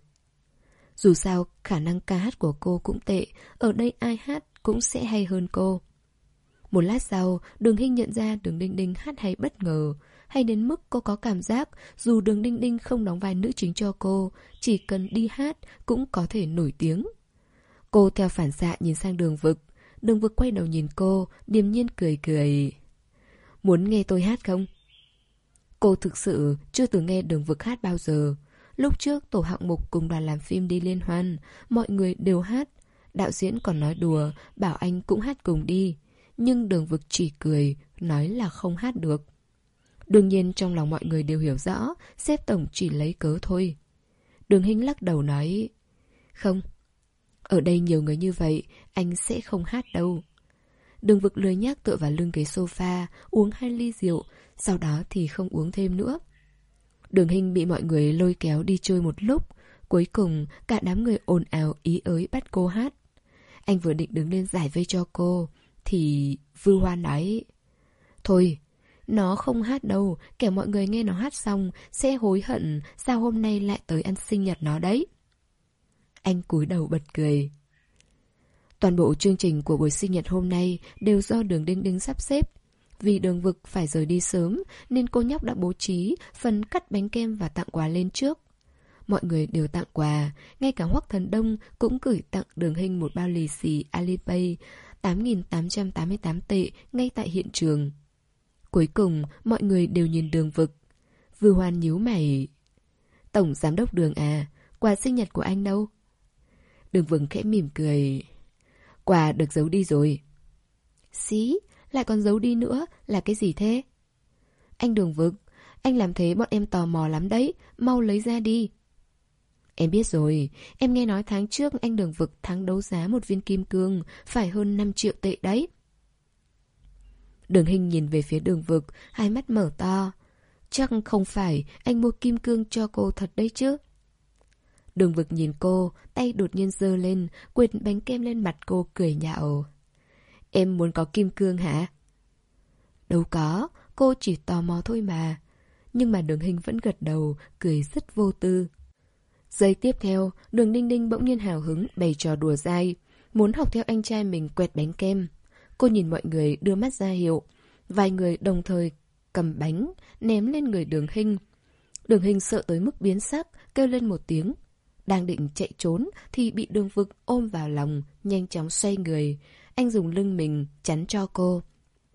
Dù sao, khả năng ca hát của cô cũng tệ, ở đây ai hát cũng sẽ hay hơn cô. Một lát sau, Đường Hinh nhận ra Đường Đinh Đinh hát hay bất ngờ, hay đến mức cô có cảm giác dù Đường Đinh Đinh không đóng vai nữ chính cho cô, chỉ cần đi hát cũng có thể nổi tiếng. Cô theo phản xạ nhìn sang Đường Vực. Đường Vực quay đầu nhìn cô, điềm nhiên cười cười. Muốn nghe tôi hát không? Cô thực sự chưa từng nghe Đường Vực hát bao giờ. Lúc trước tổ hạng mục cùng đoàn làm phim đi liên hoan, mọi người đều hát. Đạo diễn còn nói đùa, bảo anh cũng hát cùng đi. Nhưng Đường Vực chỉ cười, nói là không hát được. Đương nhiên trong lòng mọi người đều hiểu rõ, sếp tổng chỉ lấy cớ thôi. Đường Hinh lắc đầu nói. Không, ở đây nhiều người như vậy, anh sẽ không hát đâu. Đường Vực lười nhác tựa vào lưng ghế sofa, uống hai ly rượu, sau đó thì không uống thêm nữa. Đường Hinh bị mọi người lôi kéo đi chơi một lúc, cuối cùng cả đám người ồn ào ý ới bắt cô hát. Anh vừa định đứng lên giải vây cho cô, thì Vư Hoan nói. Thôi, nó không hát đâu, kẻo mọi người nghe nó hát xong sẽ hối hận sao hôm nay lại tới ăn sinh nhật nó đấy. Anh cúi đầu bật cười. Toàn bộ chương trình của buổi sinh nhật hôm nay đều do Đường Đinh Đinh sắp xếp. Vì Đường Vực phải rời đi sớm nên cô nhóc đã bố trí phần cắt bánh kem và tặng quà lên trước. Mọi người đều tặng quà, ngay cả Hoắc Thần Đông cũng gửi tặng Đường Hinh một bao lì xì Alipay tám nghìn tám trăm tám mươi tám tệ ngay tại hiện trường. Cuối cùng, mọi người đều nhìn Đường Vực. Vưu Hoan nhíu mày. Tổng giám đốc Đường à, quà sinh nhật của anh đâu? Đường Vực khẽ mỉm cười. Quà được giấu đi rồi. Xí, lại còn giấu đi nữa, là cái gì thế? Anh Đường Vực, anh làm thế bọn em tò mò lắm đấy, mau lấy ra đi. Em biết rồi, em nghe nói tháng trước anh Đường Vực thắng đấu giá một viên kim cương, phải hơn năm triệu tệ đấy. Đường Hinh nhìn về phía Đường Vực, hai mắt mở to. Chắc không phải anh mua kim cương cho cô thật đấy chứ? Đường Vực nhìn cô, tay đột nhiên giơ lên, quệt bánh kem lên mặt cô cười nhạo. Em muốn có kim cương hả? Đâu có, cô chỉ tò mò thôi mà. Nhưng mà Đường Hinh vẫn gật đầu, cười rất vô tư. Giây tiếp theo, Đường Ninh Ninh bỗng nhiên hào hứng bày trò đùa dai, muốn học theo anh trai mình quẹt bánh kem. Cô nhìn mọi người đưa mắt ra hiệu. Vài người đồng thời cầm bánh, ném lên người Đường Hinh. Đường Hinh sợ tới mức biến sắc, kêu lên một tiếng. Đang định chạy trốn thì bị Đường Vực ôm vào lòng, nhanh chóng xoay người. Anh dùng lưng mình chắn cho cô.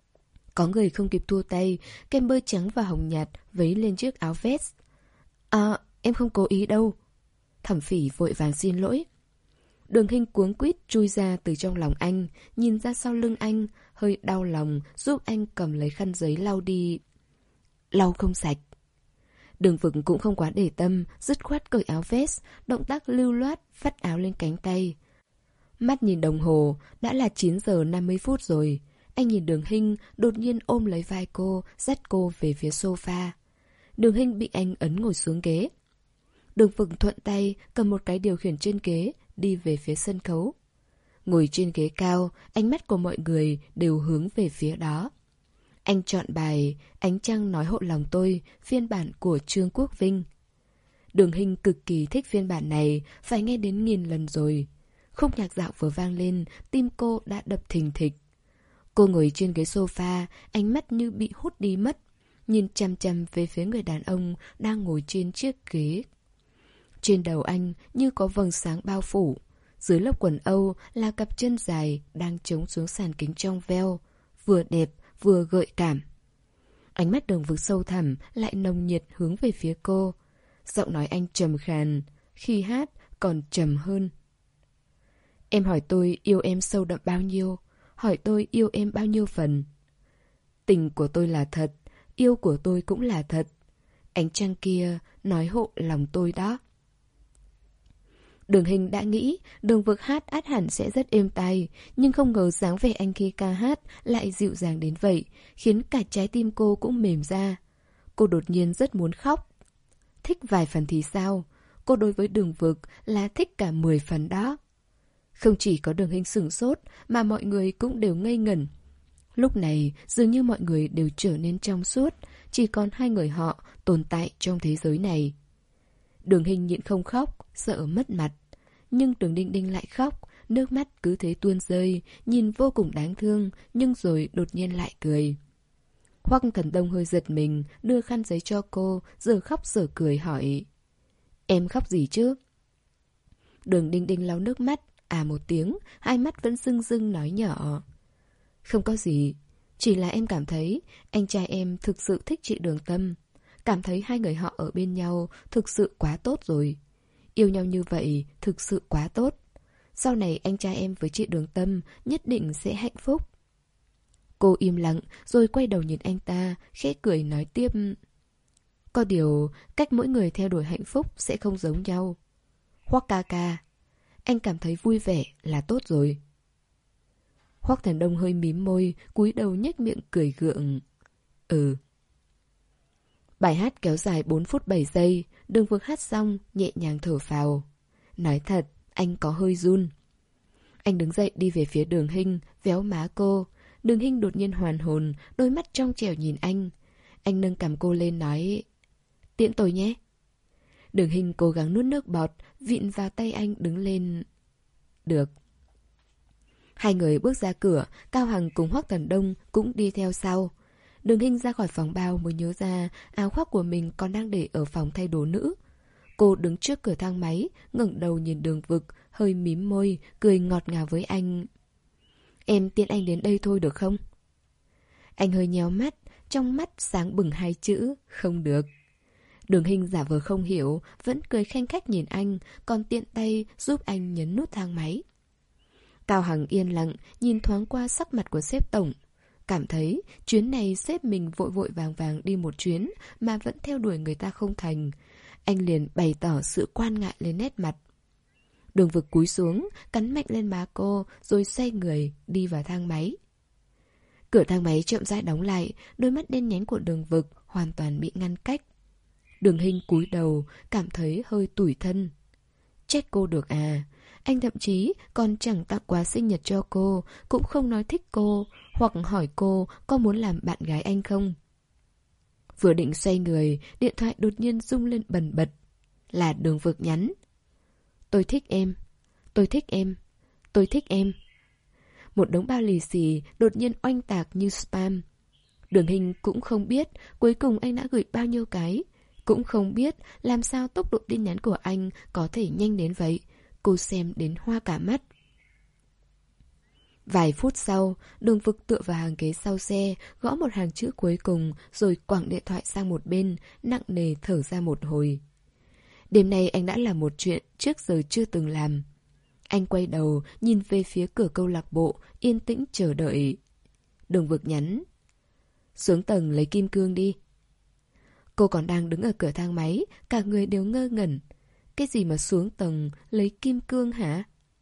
Có người không kịp thua tay, kem bơ trắng và hồng nhạt vấy lên chiếc áo vest. À, em không cố ý đâu. Thẩm Phỉ vội vàng xin lỗi. Đường Hinh cuống quýt chui ra từ trong lòng anh, nhìn ra sau lưng anh, hơi đau lòng, giúp anh cầm lấy khăn giấy lau đi. Lau không sạch. Đường Vực cũng không quá để tâm, dứt khoát cởi áo vest, động tác lưu loát, vắt áo lên cánh tay. Mắt nhìn đồng hồ, đã là chín giờ năm mươi phút rồi. Anh nhìn Đường Hinh, đột nhiên ôm lấy vai cô, dắt cô về phía sofa. Đường Hinh bị anh ấn ngồi xuống ghế. Đường Vực thuận tay, cầm một cái điều khiển trên ghế, đi về phía sân khấu. Ngồi trên ghế cao, ánh mắt của mọi người đều hướng về phía đó. Anh chọn bài Ánh Trăng Nói Hộ Lòng Tôi, phiên bản của Trương Quốc Vinh. Đường Hinh cực kỳ thích phiên bản này, phải nghe đến nghìn lần rồi. Khúc nhạc dạo vừa vang lên, tim cô đã đập thình thịch. Cô ngồi trên ghế sofa, ánh mắt như bị hút đi mất, nhìn chằm chằm về phía người đàn ông đang ngồi trên chiếc ghế. Trên đầu anh như có vầng sáng bao phủ. Dưới lớp quần âu là cặp chân dài đang chống xuống sàn kính trong veo, vừa đẹp vừa gợi cảm. Ánh mắt Đường Vực sâu thẳm lại nồng nhiệt hướng về phía cô. Giọng nói anh trầm khàn, khi hát còn trầm hơn. Em hỏi tôi yêu em sâu đậm bao nhiêu, hỏi tôi yêu em bao nhiêu phần. Tình của tôi là thật, yêu của tôi cũng là thật. Ánh trăng kia nói hộ lòng tôi đó. Đường Hinh đã nghĩ Đường Vực hát át hẳn sẽ rất êm tai, nhưng không ngờ dáng vẻ anh khi ca hát lại dịu dàng đến vậy, khiến cả trái tim cô cũng mềm ra. Cô đột nhiên rất muốn khóc. Thích vài phần thì sao? Cô đối với Đường Vực là thích cả mười phần đó. Không chỉ có Đường Hinh sửng sốt, mà mọi người cũng đều ngây ngẩn. Lúc này, dường như mọi người đều trở nên trong suốt, chỉ còn hai người họ tồn tại trong thế giới này. Đường Hinh nhịn không khóc, sợ mất mặt. Nhưng Đường Đinh Đinh lại khóc, nước mắt cứ thế tuôn rơi, nhìn vô cùng đáng thương, nhưng rồi đột nhiên lại cười. Hoắc Thần Đông hơi giật mình, đưa khăn giấy cho cô, giờ khóc giờ cười hỏi. Em khóc gì chứ? Đường Đinh Đinh lau nước mắt, à một tiếng, hai mắt vẫn rưng rưng nói nhỏ. Không có gì, chỉ là em cảm thấy anh trai em thực sự thích chị Đường Tâm. Cảm thấy hai người họ ở bên nhau thực sự quá tốt rồi. Yêu nhau như vậy thực sự quá tốt. Sau này anh trai em với chị Đường Tâm nhất định sẽ hạnh phúc. Cô im lặng rồi quay đầu nhìn anh ta, khẽ cười nói tiếp. Có điều, cách mỗi người theo đuổi hạnh phúc sẽ không giống nhau. Hoắc ca ca, anh cảm thấy vui vẻ là tốt rồi. Hoắc Thần Đông hơi mím môi, cúi đầu nhếch miệng cười gượng. Ừ. Bài hát kéo dài bốn phút bảy giây, Đường Vực hát xong, nhẹ nhàng thở phào. Nói thật, anh có hơi run. Anh đứng dậy đi về phía Đường Hinh, véo má cô. Đường Hinh đột nhiên hoàn hồn, đôi mắt trong trẻo nhìn anh. Anh nâng cằm cô lên nói, tiễn tôi nhé. Đường Hinh cố gắng nuốt nước bọt, vịn vào tay anh đứng lên. Được. Hai người bước ra cửa, Cao Hằng cùng Hoắc Tần Đông cũng đi theo sau. Đường Hinh ra khỏi phòng bao mới nhớ ra áo khoác của mình còn đang để ở phòng thay đồ nữ. Cô đứng trước cửa thang máy, ngẩng đầu nhìn Đường Vực, hơi mím môi, cười ngọt ngào với anh. Em tiện anh đến đây thôi được không? Anh hơi nhéo mắt, trong mắt sáng bừng hai chữ, không được. Đường Hinh giả vờ không hiểu, vẫn cười khanh khách nhìn anh, còn tiện tay giúp anh nhấn nút thang máy. Cao Hằng yên lặng, nhìn thoáng qua sắc mặt của sếp tổng. Cảm thấy chuyến này sếp mình vội vội vàng vàng đi một chuyến mà vẫn theo đuổi người ta không thành. Anh liền bày tỏ sự quan ngại lên nét mặt. Đường Vực cúi xuống, cắn mạnh lên má cô, rồi xoay người, đi vào thang máy. Cửa thang máy chậm rãi đóng lại, đôi mắt đen nhánh của Đường Vực hoàn toàn bị ngăn cách. Đường Hinh cúi đầu, cảm thấy hơi tủi thân. Trách cô được à? Anh thậm chí còn chẳng tặng quà sinh nhật cho cô, cũng không nói thích cô, hoặc hỏi cô có muốn làm bạn gái anh không. Vừa định xoay người, điện thoại đột nhiên rung lên bần bật. Là Đường Vực nhắn. Tôi thích em, tôi thích em, tôi thích em. Một đống bao lì xì đột nhiên oanh tạc như spam. Đường Hinh cũng không biết cuối cùng anh đã gửi bao nhiêu cái, cũng không biết làm sao tốc độ tin nhắn của anh có thể nhanh đến vậy. Cô xem đến hoa cả mắt. Vài phút sau, Đường Vực tựa vào hàng ghế sau xe, gõ một hàng chữ cuối cùng, rồi quẳng điện thoại sang một bên, nặng nề thở ra một hồi. Đêm nay anh đã làm một chuyện trước giờ chưa từng làm. Anh quay đầu, nhìn về phía cửa câu lạc bộ, yên tĩnh chờ đợi. Đường Vực nhắn. Xuống tầng lấy kim cương đi. Cô còn đang đứng ở cửa thang máy, cả người đều ngơ ngẩn. Cái gì mà xuống tầng lấy kim cương hả?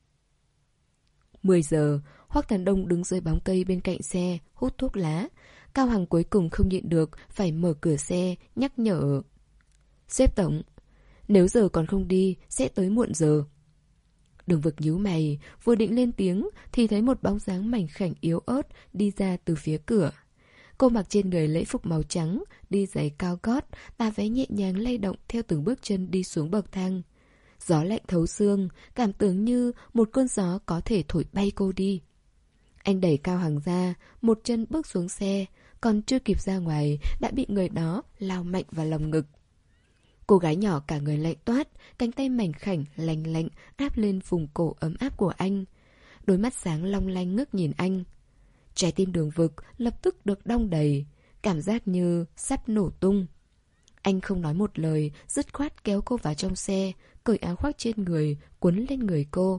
mười giờ, Hoắc Tần Đông đứng dưới bóng cây bên cạnh xe, hút thuốc lá. Cao Hằng cuối cùng không nhịn được, phải mở cửa xe, nhắc nhở. Sếp tổng, nếu giờ còn không đi, sẽ tới muộn giờ. Đường Vực nhíu mày, vừa định lên tiếng, thì thấy một bóng dáng mảnh khảnh yếu ớt đi ra từ phía cửa. Cô mặc trên người lễ phục màu trắng, đi giày cao gót, tà váy nhẹ nhàng lay động theo từng bước chân đi xuống bậc thang. Gió lạnh thấu xương, cảm tưởng như một cơn gió có thể thổi bay cô đi. Anh đẩy Cao Hằng ra, một chân bước xuống xe, còn chưa kịp ra ngoài đã bị người đó lao mạnh vào lồng ngực. Cô gái nhỏ cả người lạnh toát, cánh tay mảnh khảnh lành lạnh áp lên vùng cổ ấm áp của anh. Đôi mắt sáng long lanh ngước nhìn anh. Trái tim Đường Vực lập tức được đong đầy, cảm giác như sắp nổ tung. Anh không nói một lời, dứt khoát kéo cô vào trong xe, cởi áo khoác trên người, quấn lên người cô.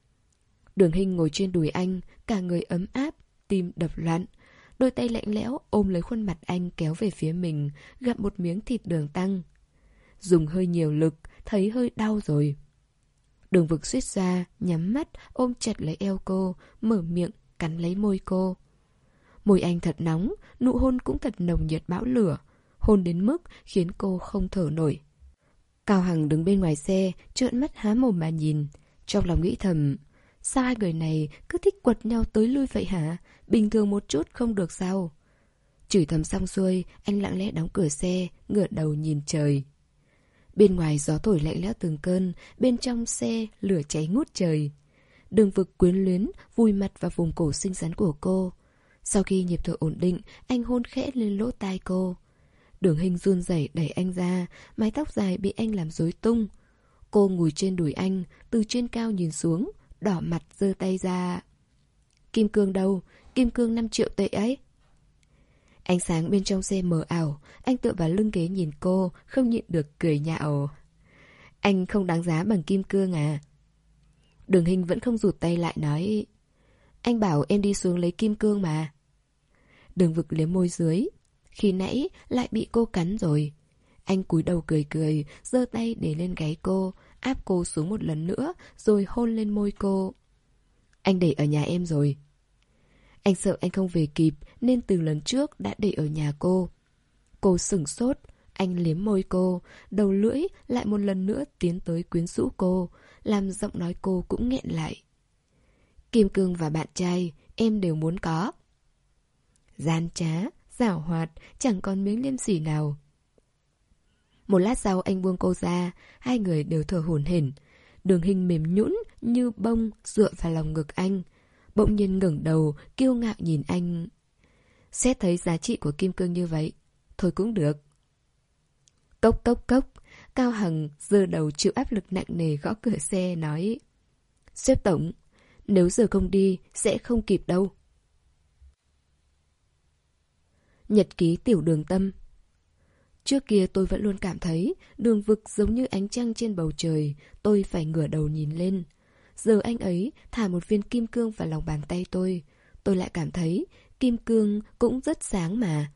Đường Hinh ngồi trên đùi anh, cả người ấm áp, tim đập loạn. Đôi tay lạnh lẽo ôm lấy khuôn mặt anh kéo về phía mình, gặm một miếng thịt đường tăng. Dùng hơi nhiều lực, thấy hơi đau rồi. Đường Vực suýt ra, nhắm mắt, ôm chặt lấy eo cô, mở miệng, cắn lấy môi cô. Môi anh thật nóng, nụ hôn cũng thật nồng nhiệt bão lửa, hôn đến mức khiến cô không thở nổi. Cao Hằng đứng bên ngoài xe, trợn mắt há mồm mà nhìn, trong lòng nghĩ thầm, sao hai người này cứ thích quật nhau tới lui vậy hả? Bình thường một chút không được sao? Chửi thầm xong xuôi, anh lặng lẽ đóng cửa xe, ngửa đầu nhìn trời. Bên ngoài gió thổi lạnh lẽo từng cơn, bên trong xe lửa cháy ngút trời. Đường Vực quyến luyến, vùi mặt vào vùng cổ xinh xắn của cô. Sau khi nhịp thở ổn định, anh hôn khẽ lên lỗ tai cô. Đường Hinh run rẩy đẩy anh ra, mái tóc dài bị anh làm rối tung. Cô ngồi trên đùi anh, từ trên cao nhìn xuống, đỏ mặt giơ tay ra. Kim cương đâu? Kim cương năm triệu tệ ấy. Ánh sáng bên trong xe mờ ảo, anh tựa vào lưng ghế nhìn cô, không nhịn được cười nhạo. Anh không đáng giá bằng kim cương à? Đường Hinh vẫn không rụt tay lại nói. Anh bảo em đi xuống lấy kim cương mà. Đường Vực liếm môi dưới. Khi nãy lại bị cô cắn rồi. Anh cúi đầu cười cười, giơ tay để lên gáy cô, áp cô xuống một lần nữa, rồi hôn lên môi cô. Anh để ở nhà em rồi. Anh sợ anh không về kịp, nên từ lần trước đã để ở nhà cô. Cô sửng sốt, anh liếm môi cô, đầu lưỡi lại một lần nữa tiến tới quyến rũ cô, làm giọng nói cô cũng nghẹn lại. Kim cương và bạn trai, em đều muốn có. Gian trá, giảo hoạt, chẳng còn miếng liêm sỉ nào. Một lát sau anh buông cô ra, hai người đều thở hổn hển. Đường Hinh mềm nhũn như bông dựa vào lòng ngực anh. bỗng nhiên ngẩng đầu, kiêu ngạo nhìn anh. Xét thấy giá trị của kim cương như vậy, thôi cũng được. Cốc cốc cốc, Cao Hằng giơ đầu chịu áp lực nặng nề gõ cửa xe nói: Sếp tổng, nếu giờ không đi sẽ không kịp đâu. Nhật ký tiểu đường tâm. Trước kia tôi vẫn luôn cảm thấy đường vực giống như ánh trăng trên bầu trời, tôi phải ngửa đầu nhìn lên. Giờ anh ấy thả một viên kim cương vào lòng bàn tay tôi, tôi lại cảm thấy kim cương cũng rất sáng mà.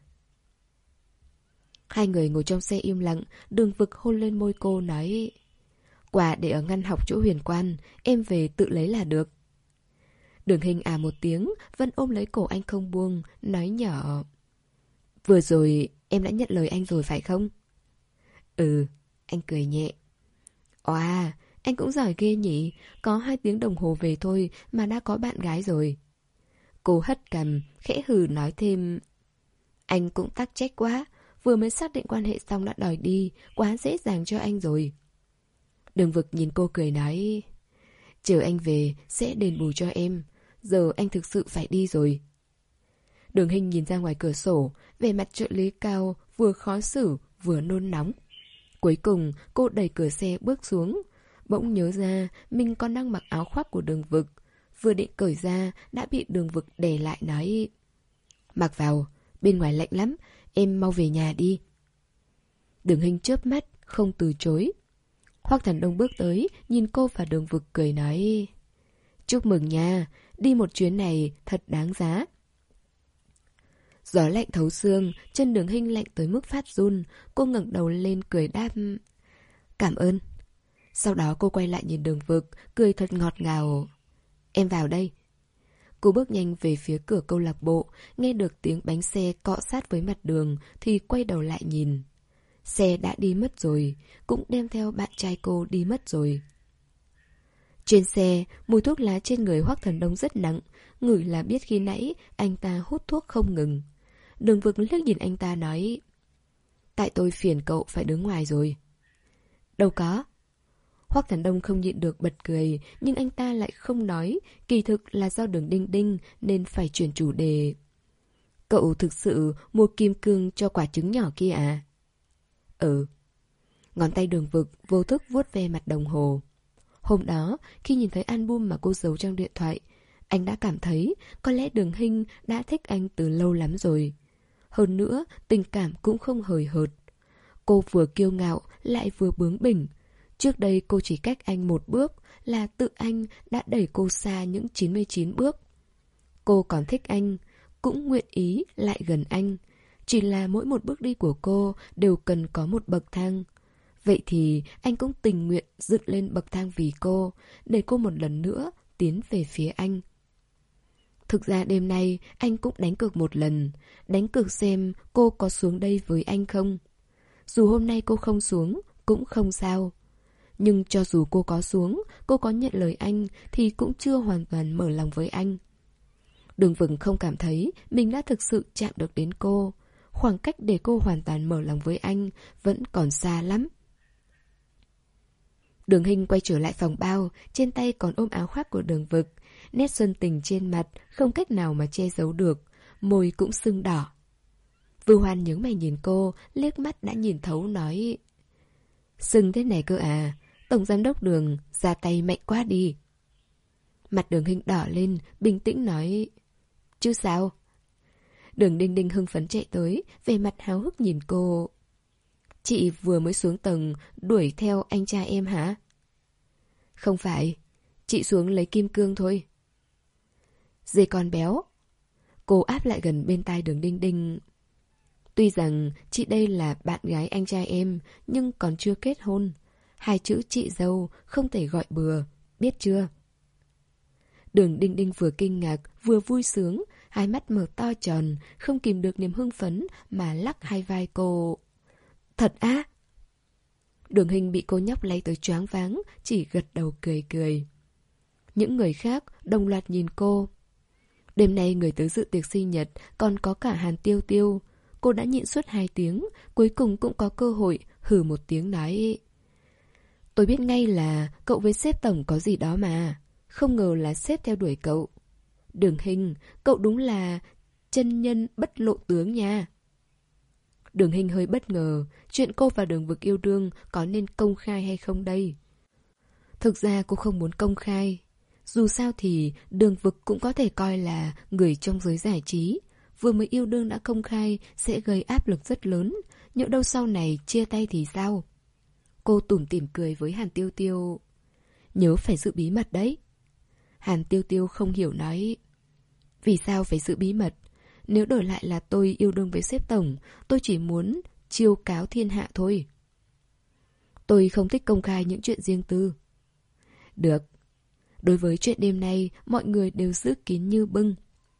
Hai người ngồi trong xe im lặng, đường vực hôn lên môi cô nói: Quà để ở ngăn học chỗ Huyền Quan, em về tự lấy là được. Đường Hình à một tiếng, vẫn ôm lấy cổ anh không buông, nói nhỏ: Vừa rồi em đã nhận lời anh rồi phải không? Ừ, anh cười nhẹ. Oà, anh cũng giỏi ghê nhỉ, có hai tiếng đồng hồ về thôi mà đã có bạn gái rồi. Cô hất cằm, khẽ hừ nói thêm: Anh cũng tắc trách quá, vừa mới xác định quan hệ xong đã đòi đi, quá dễ dàng cho anh rồi. Đường Vực nhìn cô cười nói: Chờ anh về sẽ đền bù cho em, giờ anh thực sự phải đi rồi. Đường Hình nhìn ra ngoài cửa sổ, vẻ mặt trợ lý Cao vừa khó xử vừa nôn nóng. Cuối cùng cô đẩy cửa xe bước xuống, bỗng nhớ ra mình còn đang mặc áo khoác của Đường Vực, vừa định cởi ra đã bị Đường Vực đè lại nói: Mặc vào, bên ngoài lạnh lắm, em mau về nhà đi. Đường Hình chớp mắt không từ chối. Hoắc Thần Đông bước tới, nhìn cô và Đường Vực cười nói: Chúc mừng nha, đi một chuyến này thật đáng giá. Gió lạnh thấu xương, chân Đường Hình lạnh tới mức phát run. Cô ngẩng đầu lên cười đáp: Cảm ơn. Sau đó cô quay lại nhìn Đường Vực, cười thật ngọt ngào: Em vào đây. Cô bước nhanh về phía cửa câu lạc bộ, nghe được tiếng bánh xe cọ sát với mặt đường thì quay đầu lại nhìn. Xe đã đi mất rồi, cũng đem theo bạn trai cô đi mất rồi. Trên xe, mùi thuốc lá trên người Hoắc Thần Đông rất nặng, ngửi là biết khi nãy anh ta hút thuốc không ngừng. Đường Vực liếc nhìn anh ta nói: Tại tôi phiền cậu phải đứng ngoài rồi. Đâu có. Hoắc Thần Đông không nhịn được bật cười, nhưng anh ta lại không nói, kỳ thực là do Đường Đinh Đinh nên phải chuyển chủ đề. Cậu thực sự mua kim cương cho quả trứng nhỏ kia à? Ừ. Ngón tay Đường Vực vô thức vuốt ve mặt đồng hồ. Hôm đó, khi nhìn thấy album mà cô giấu trong điện thoại, anh đã cảm thấy có lẽ Đường Hình đã thích anh từ lâu lắm rồi. Hơn nữa, tình cảm cũng không hời hợt. Cô vừa kiêu ngạo lại vừa bướng bỉnh. Trước đây cô chỉ cách anh một bước, là tự anh đã đẩy cô xa những chín mươi chín bước. Cô còn thích anh, cũng nguyện ý lại gần anh. Chỉ là mỗi một bước đi của cô đều cần có một bậc thang. Vậy thì anh cũng tình nguyện dựng lên bậc thang vì cô, để cô một lần nữa tiến về phía anh. Thực ra đêm nay anh cũng đánh cược một lần, đánh cược xem cô có xuống đây với anh không. Dù hôm nay cô không xuống, cũng không sao. Nhưng cho dù cô có xuống, cô có nhận lời anh thì cũng chưa hoàn toàn mở lòng với anh. Đường Vực không cảm thấy mình đã thực sự chạm được đến cô. Khoảng cách để cô hoàn toàn mở lòng với anh vẫn còn xa lắm. Đường Hình quay trở lại phòng bao, trên tay còn ôm áo khoác của Đường Vực. Nét xuân tình trên mặt không cách nào mà che giấu được, môi cũng sưng đỏ. Vưu Hoan nhướng mày nhìn cô, liếc mắt đã nhìn thấu nói: Sưng thế này cơ à, Tổng giám đốc Đường ra tay mạnh quá đi. Mặt Đường Hình đỏ lên, bình tĩnh nói: Chứ sao? Đường Đinh Đinh hưng phấn chạy tới, vẻ mặt háo hức nhìn cô. Chị vừa mới xuống tầng, đuổi theo anh trai em hả? Không phải, chị xuống lấy kim cương thôi. Dê con béo. Cô áp lại gần bên tai Đường Đinh Đinh. Tuy rằng chị đây là bạn gái anh trai em, nhưng còn chưa kết hôn. Hai chữ chị dâu không thể gọi bừa, biết chưa? Đường Đinh Đinh vừa kinh ngạc, vừa vui sướng, hai mắt mở to tròn, không kìm được niềm hưng phấn mà lắc hai vai cô. Thật á? Đường Hình bị cô nhóc lấy tới choáng váng, chỉ gật đầu cười cười. Những người khác đồng loạt nhìn cô. Đêm nay người tới dự tiệc sinh nhật còn có cả Hàn Tiêu Tiêu. Cô đã nhịn suốt hai tiếng, cuối cùng cũng có cơ hội hừ một tiếng nói: Tôi biết ngay là cậu với sếp tổng có gì đó mà, không ngờ là sếp theo đuổi cậu. Đường Hinh, cậu đúng là chân nhân bất lộ tướng nha. Đường Hinh hơi bất ngờ, chuyện cô và Đường Vực yêu đương có nên công khai hay không đây? Thực ra cô không muốn công khai. Dù sao thì Đường Vực cũng có thể coi là người trong giới giải trí. Vừa mới yêu đương đã công khai sẽ gây áp lực rất lớn. Nhỡ đâu sau này chia tay thì sao? Cô tủm tỉm cười với Hàn Tiêu Tiêu. Nhớ phải giữ bí mật đấy. Hàn Tiêu Tiêu không hiểu nói. Vì sao phải giữ bí mật? Nếu đổi lại là tôi yêu đương với sếp tổng, tôi chỉ muốn chiêu cáo thiên hạ thôi. Tôi không thích công khai những chuyện riêng tư. Được. Đối với chuyện đêm nay, mọi người đều giữ kín như bưng.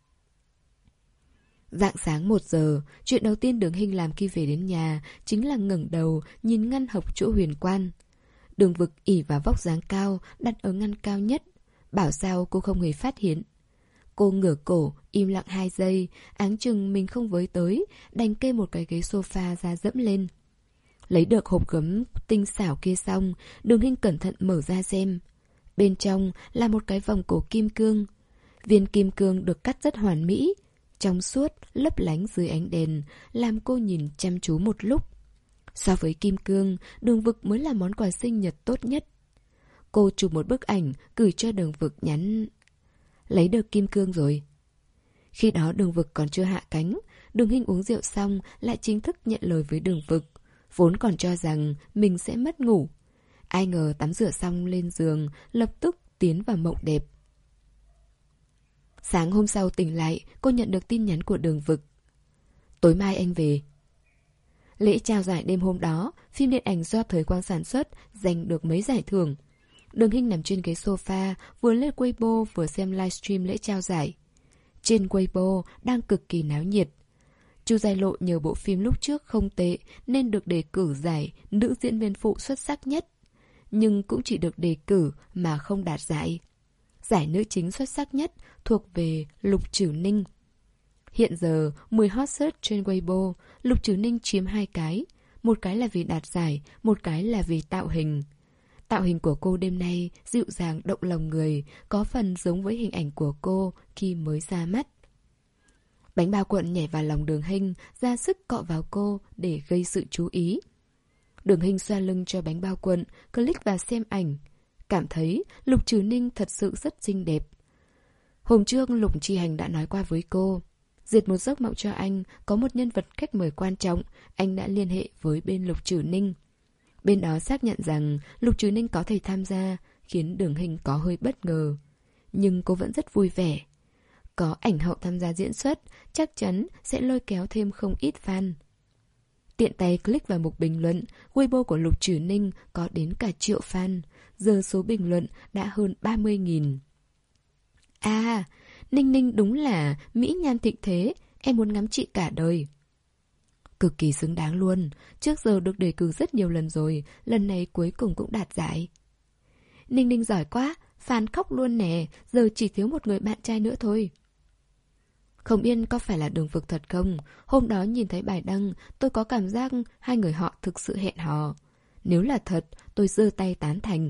Rạng sáng một giờ, chuyện đầu tiên Đường Hinh làm khi về đến nhà chính là ngẩng đầu nhìn ngăn hộc chỗ huyền quan. Đường Vực ỉ vào vóc dáng cao, đặt ở ngăn cao nhất. Bảo sao cô không hề phát hiện. Cô ngửa cổ, im lặng hai giây, áng chừng mình không với tới, đành kê một cái ghế sofa ra dẫm lên. Lấy được hộp gấm tinh xảo kia xong, Đường Hinh cẩn thận mở ra xem. Bên trong là một cái vòng cổ kim cương. Viên kim cương được cắt rất hoàn mỹ, trong suốt, lấp lánh dưới ánh đèn, làm cô nhìn chăm chú một lúc. So với kim cương, Đường Vực mới là món quà sinh nhật tốt nhất. Cô chụp một bức ảnh, gửi cho Đường Vực nhắn. Lấy được kim cương rồi. Khi đó Đường Vực còn chưa hạ cánh. Đường Hinh uống rượu xong lại chính thức nhận lời với Đường Vực. Vốn còn cho rằng mình sẽ mất ngủ. Ai ngờ tắm rửa xong lên giường, lập tức tiến vào mộng đẹp. Sáng hôm sau tỉnh lại, cô nhận được tin nhắn của Đường Vực. Tối mai anh về. Lễ trao giải đêm hôm đó, phim điện ảnh do Thời Quang sản xuất, giành được mấy giải thưởng. Đường Hinh nằm trên ghế sofa, vừa lên Weibo vừa xem livestream lễ trao giải. Trên Weibo đang cực kỳ náo nhiệt. Chu Giai Lộ nhờ bộ phim lúc trước không tệ nên được đề cử giải nữ diễn viên phụ xuất sắc nhất. Nhưng cũng chỉ được đề cử mà không đạt giải. Giải nữ chính xuất sắc nhất thuộc về Lục Trử Ninh. Hiện giờ, mười hot search trên Weibo, Lục Trử Ninh chiếm hai cái. Một cái là vì đạt giải, một cái là vì tạo hình. Tạo hình của cô đêm nay dịu dàng động lòng người, có phần giống với hình ảnh của cô khi mới ra mắt. Bánh bao cuộn nhảy vào lòng Đường Hinh, ra sức cọ vào cô để gây sự chú ý. Đường Hinh xoa lưng cho bánh bao cuộn, click vào xem ảnh. Cảm thấy Lục Trử Ninh thật sự rất xinh đẹp. Hôm trước Lục Chi Hành đã nói qua với cô. Diệt một giấc mộng cho anh, có một nhân vật khách mời quan trọng, anh đã liên hệ với bên Lục Trử Ninh. Bên đó xác nhận rằng Lục Trử Ninh có thể tham gia, khiến Đường Hinh có hơi bất ngờ. Nhưng cô vẫn rất vui vẻ. Có ảnh hậu tham gia diễn xuất, chắc chắn sẽ lôi kéo thêm không ít fan. Tiện tay click vào mục bình luận, Weibo của Lục Trử Ninh có đến cả triệu fan. Giờ số bình luận đã hơn ba mươi nghìn. À, Ninh Ninh đúng là mỹ nhan thịnh thế, em muốn ngắm chị cả đời. Cực kỳ xứng đáng luôn, trước giờ được đề cử rất nhiều lần rồi, lần này cuối cùng cũng đạt giải. Ninh Ninh giỏi quá, fan khóc luôn nè, giờ chỉ thiếu một người bạn trai nữa thôi. Không biết có phải là Đường Vực thật không? Hôm đó nhìn thấy bài đăng, tôi có cảm giác hai người họ thực sự hẹn hò. Nếu là thật, tôi giơ tay tán thành.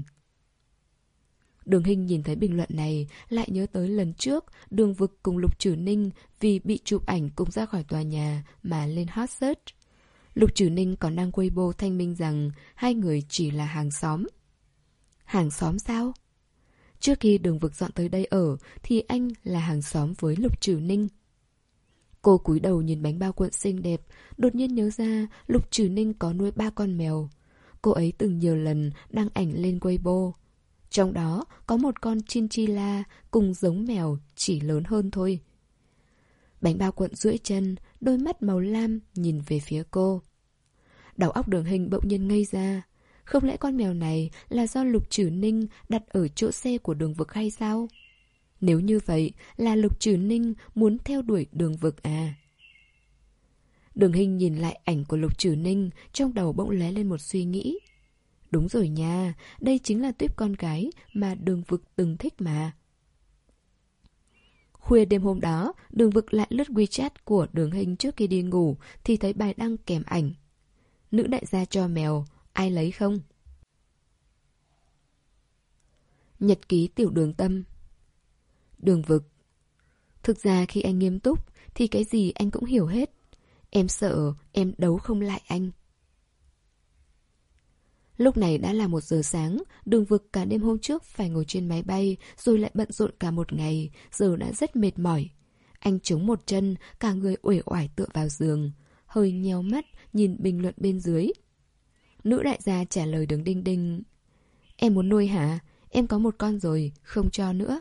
Đường Hinh nhìn thấy bình luận này, lại nhớ tới lần trước Đường Vực cùng Lục Trử Ninh vì bị chụp ảnh cùng ra khỏi tòa nhà mà lên hot search. Lục Trử Ninh còn đăng Weibo thanh minh rằng hai người chỉ là hàng xóm. Hàng xóm sao? Trước khi Đường Vực dọn tới đây ở thì anh là hàng xóm với Lục Trử Ninh. Cô cúi đầu nhìn bánh bao cuộn xinh đẹp, đột nhiên nhớ ra Lục Trử Ninh có nuôi ba con mèo. Cô ấy từng nhiều lần đăng ảnh lên Weibo. Trong đó có một con chinchilla cùng giống mèo, chỉ lớn hơn thôi. Bánh bao cuộn duỗi chân, đôi mắt màu lam nhìn về phía cô. Đầu óc Đường Hinh bỗng nhiên ngây ra. Không lẽ con mèo này là do Lục Trử Ninh đặt ở chỗ xe của Đường Vực hay sao? Nếu như vậy là Lục Trử Ninh muốn theo đuổi Đường Vực à? Đường Hinh nhìn lại ảnh của Lục Trử Ninh, trong đầu bỗng lóe lên một suy nghĩ. Đúng rồi nha, đây chính là tuýp con gái mà Đường Vực từng thích mà. Khuya đêm hôm đó, Đường Vực lại lướt WeChat của Đường Hinh trước khi đi ngủ thì thấy bài đăng kèm ảnh. Nữ đại gia cho mèo, ai lấy không? Nhật ký Tiểu Đường Tâm. Đường Vực. Thực ra khi anh nghiêm túc thì cái gì anh cũng hiểu hết. Em sợ em đấu không lại anh. Lúc này đã là một giờ sáng, Đường Vực cả đêm hôm trước phải ngồi trên máy bay, rồi lại bận rộn cả một ngày, giờ đã rất mệt mỏi. Anh chống một chân, cả người uể oải tựa vào giường, hơi nheo mắt nhìn bình luận bên dưới. Nữ đại gia trả lời Đường Đinh Đinh: Em muốn nuôi hả? Em có một con rồi, không cho nữa.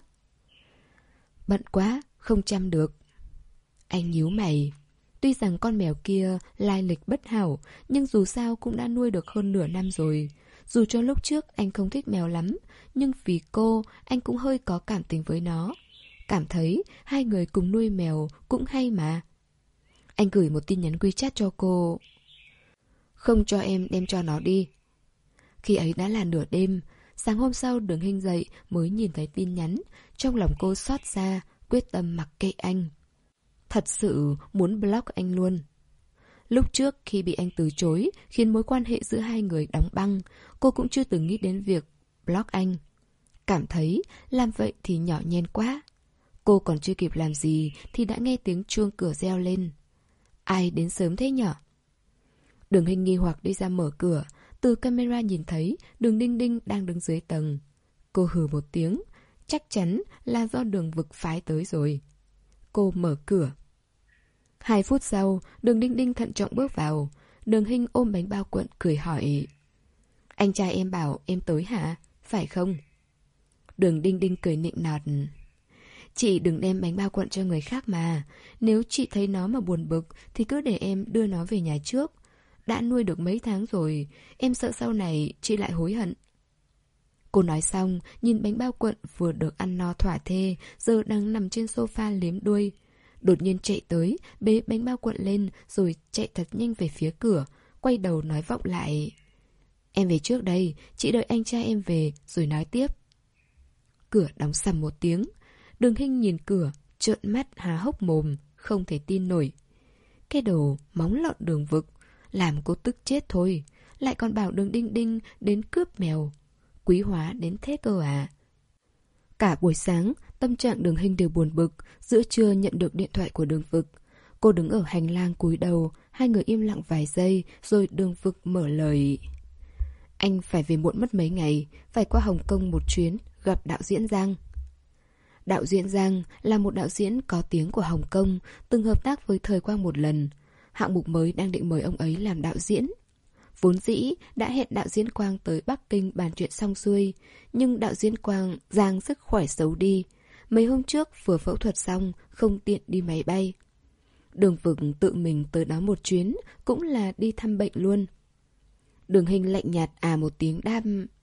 Bận quá, không chăm được. Anh nhíu mày. Tuy rằng con mèo kia lai lịch bất hảo, nhưng dù sao cũng đã nuôi được hơn nửa năm rồi. Dù cho lúc trước anh không thích mèo lắm, nhưng vì cô, anh cũng hơi có cảm tình với nó. Cảm thấy hai người cùng nuôi mèo cũng hay mà. Anh gửi một tin nhắn WeChat cho cô: Không cho em đem cho nó đi. Khi ấy đã là nửa đêm. Sáng hôm sau Đường Hinh dậy mới nhìn thấy tin nhắn. Trong lòng cô xót xa, quyết tâm mặc kệ anh. Thật sự muốn block anh luôn. Lúc trước khi bị anh từ chối khiến mối quan hệ giữa hai người đóng băng, cô cũng chưa từng nghĩ đến việc block anh. Cảm thấy làm vậy thì nhỏ nhen quá. Cô còn chưa kịp làm gì thì đã nghe tiếng chuông cửa reo lên. Ai đến sớm thế nhở? Đường Hinh nghi hoặc đi ra mở cửa. Từ camera nhìn thấy Đường Đinh Đinh đang đứng dưới tầng. Cô hừ một tiếng. Chắc chắn là do Đường Vực phái tới rồi. Cô mở cửa. Hai phút sau, Đường Đinh Đinh thận trọng bước vào. Đường Hinh ôm bánh bao cuộn cười hỏi: Anh trai em bảo em tới hả? Phải không? Đường Đinh Đinh cười nịnh nọt: Chị đừng đem bánh bao cuộn cho người khác mà. Nếu chị thấy nó mà buồn bực thì cứ để em đưa nó về nhà trước. Đã nuôi được mấy tháng rồi, em sợ sau này chị lại hối hận. Cô nói xong, nhìn bánh bao cuộn vừa được ăn no thỏa thê, giờ đang nằm trên sofa liếm đuôi. Đột nhiên chạy tới, bế bánh bao cuộn lên rồi chạy thật nhanh về phía cửa, quay đầu nói vọng lại: Em về trước đây, chị đợi anh trai em về rồi nói tiếp. Cửa đóng sầm một tiếng. Đường Hinh nhìn cửa, trợn mắt há hốc mồm, không thể tin nổi. Cái đồ móng lọn Đường Vực, làm cô tức chết thôi. Lại còn bảo Đường Đinh Đinh đến cướp mèo. Quý hóa đến thế cơ à? Cả buổi sáng, tâm trạng Đường Hinh đều buồn bực. Giữa trưa nhận được điện thoại của Đường Vực. Cô đứng ở hành lang cúi đầu. Hai người im lặng vài giây, rồi Đường Vực mở lời: Anh phải về muộn mất mấy ngày, phải qua Hồng Kông một chuyến, gặp đạo diễn Giang. Đạo diễn Giang là một đạo diễn có tiếng của Hồng Kông, từng hợp tác với Thời Quang một lần. Hạng mục mới đang định mời ông ấy làm đạo diễn. Vốn dĩ đã hẹn đạo diễn Quang tới Bắc Kinh bàn chuyện xong xuôi, nhưng đạo diễn Quang Giang sức khỏe xấu đi. Mấy hôm trước vừa phẫu thuật xong, không tiện đi máy bay. Đường Vực tự mình tới đó một chuyến, cũng là đi thăm bệnh luôn. Đường Hinh lạnh nhạt à một tiếng đáp: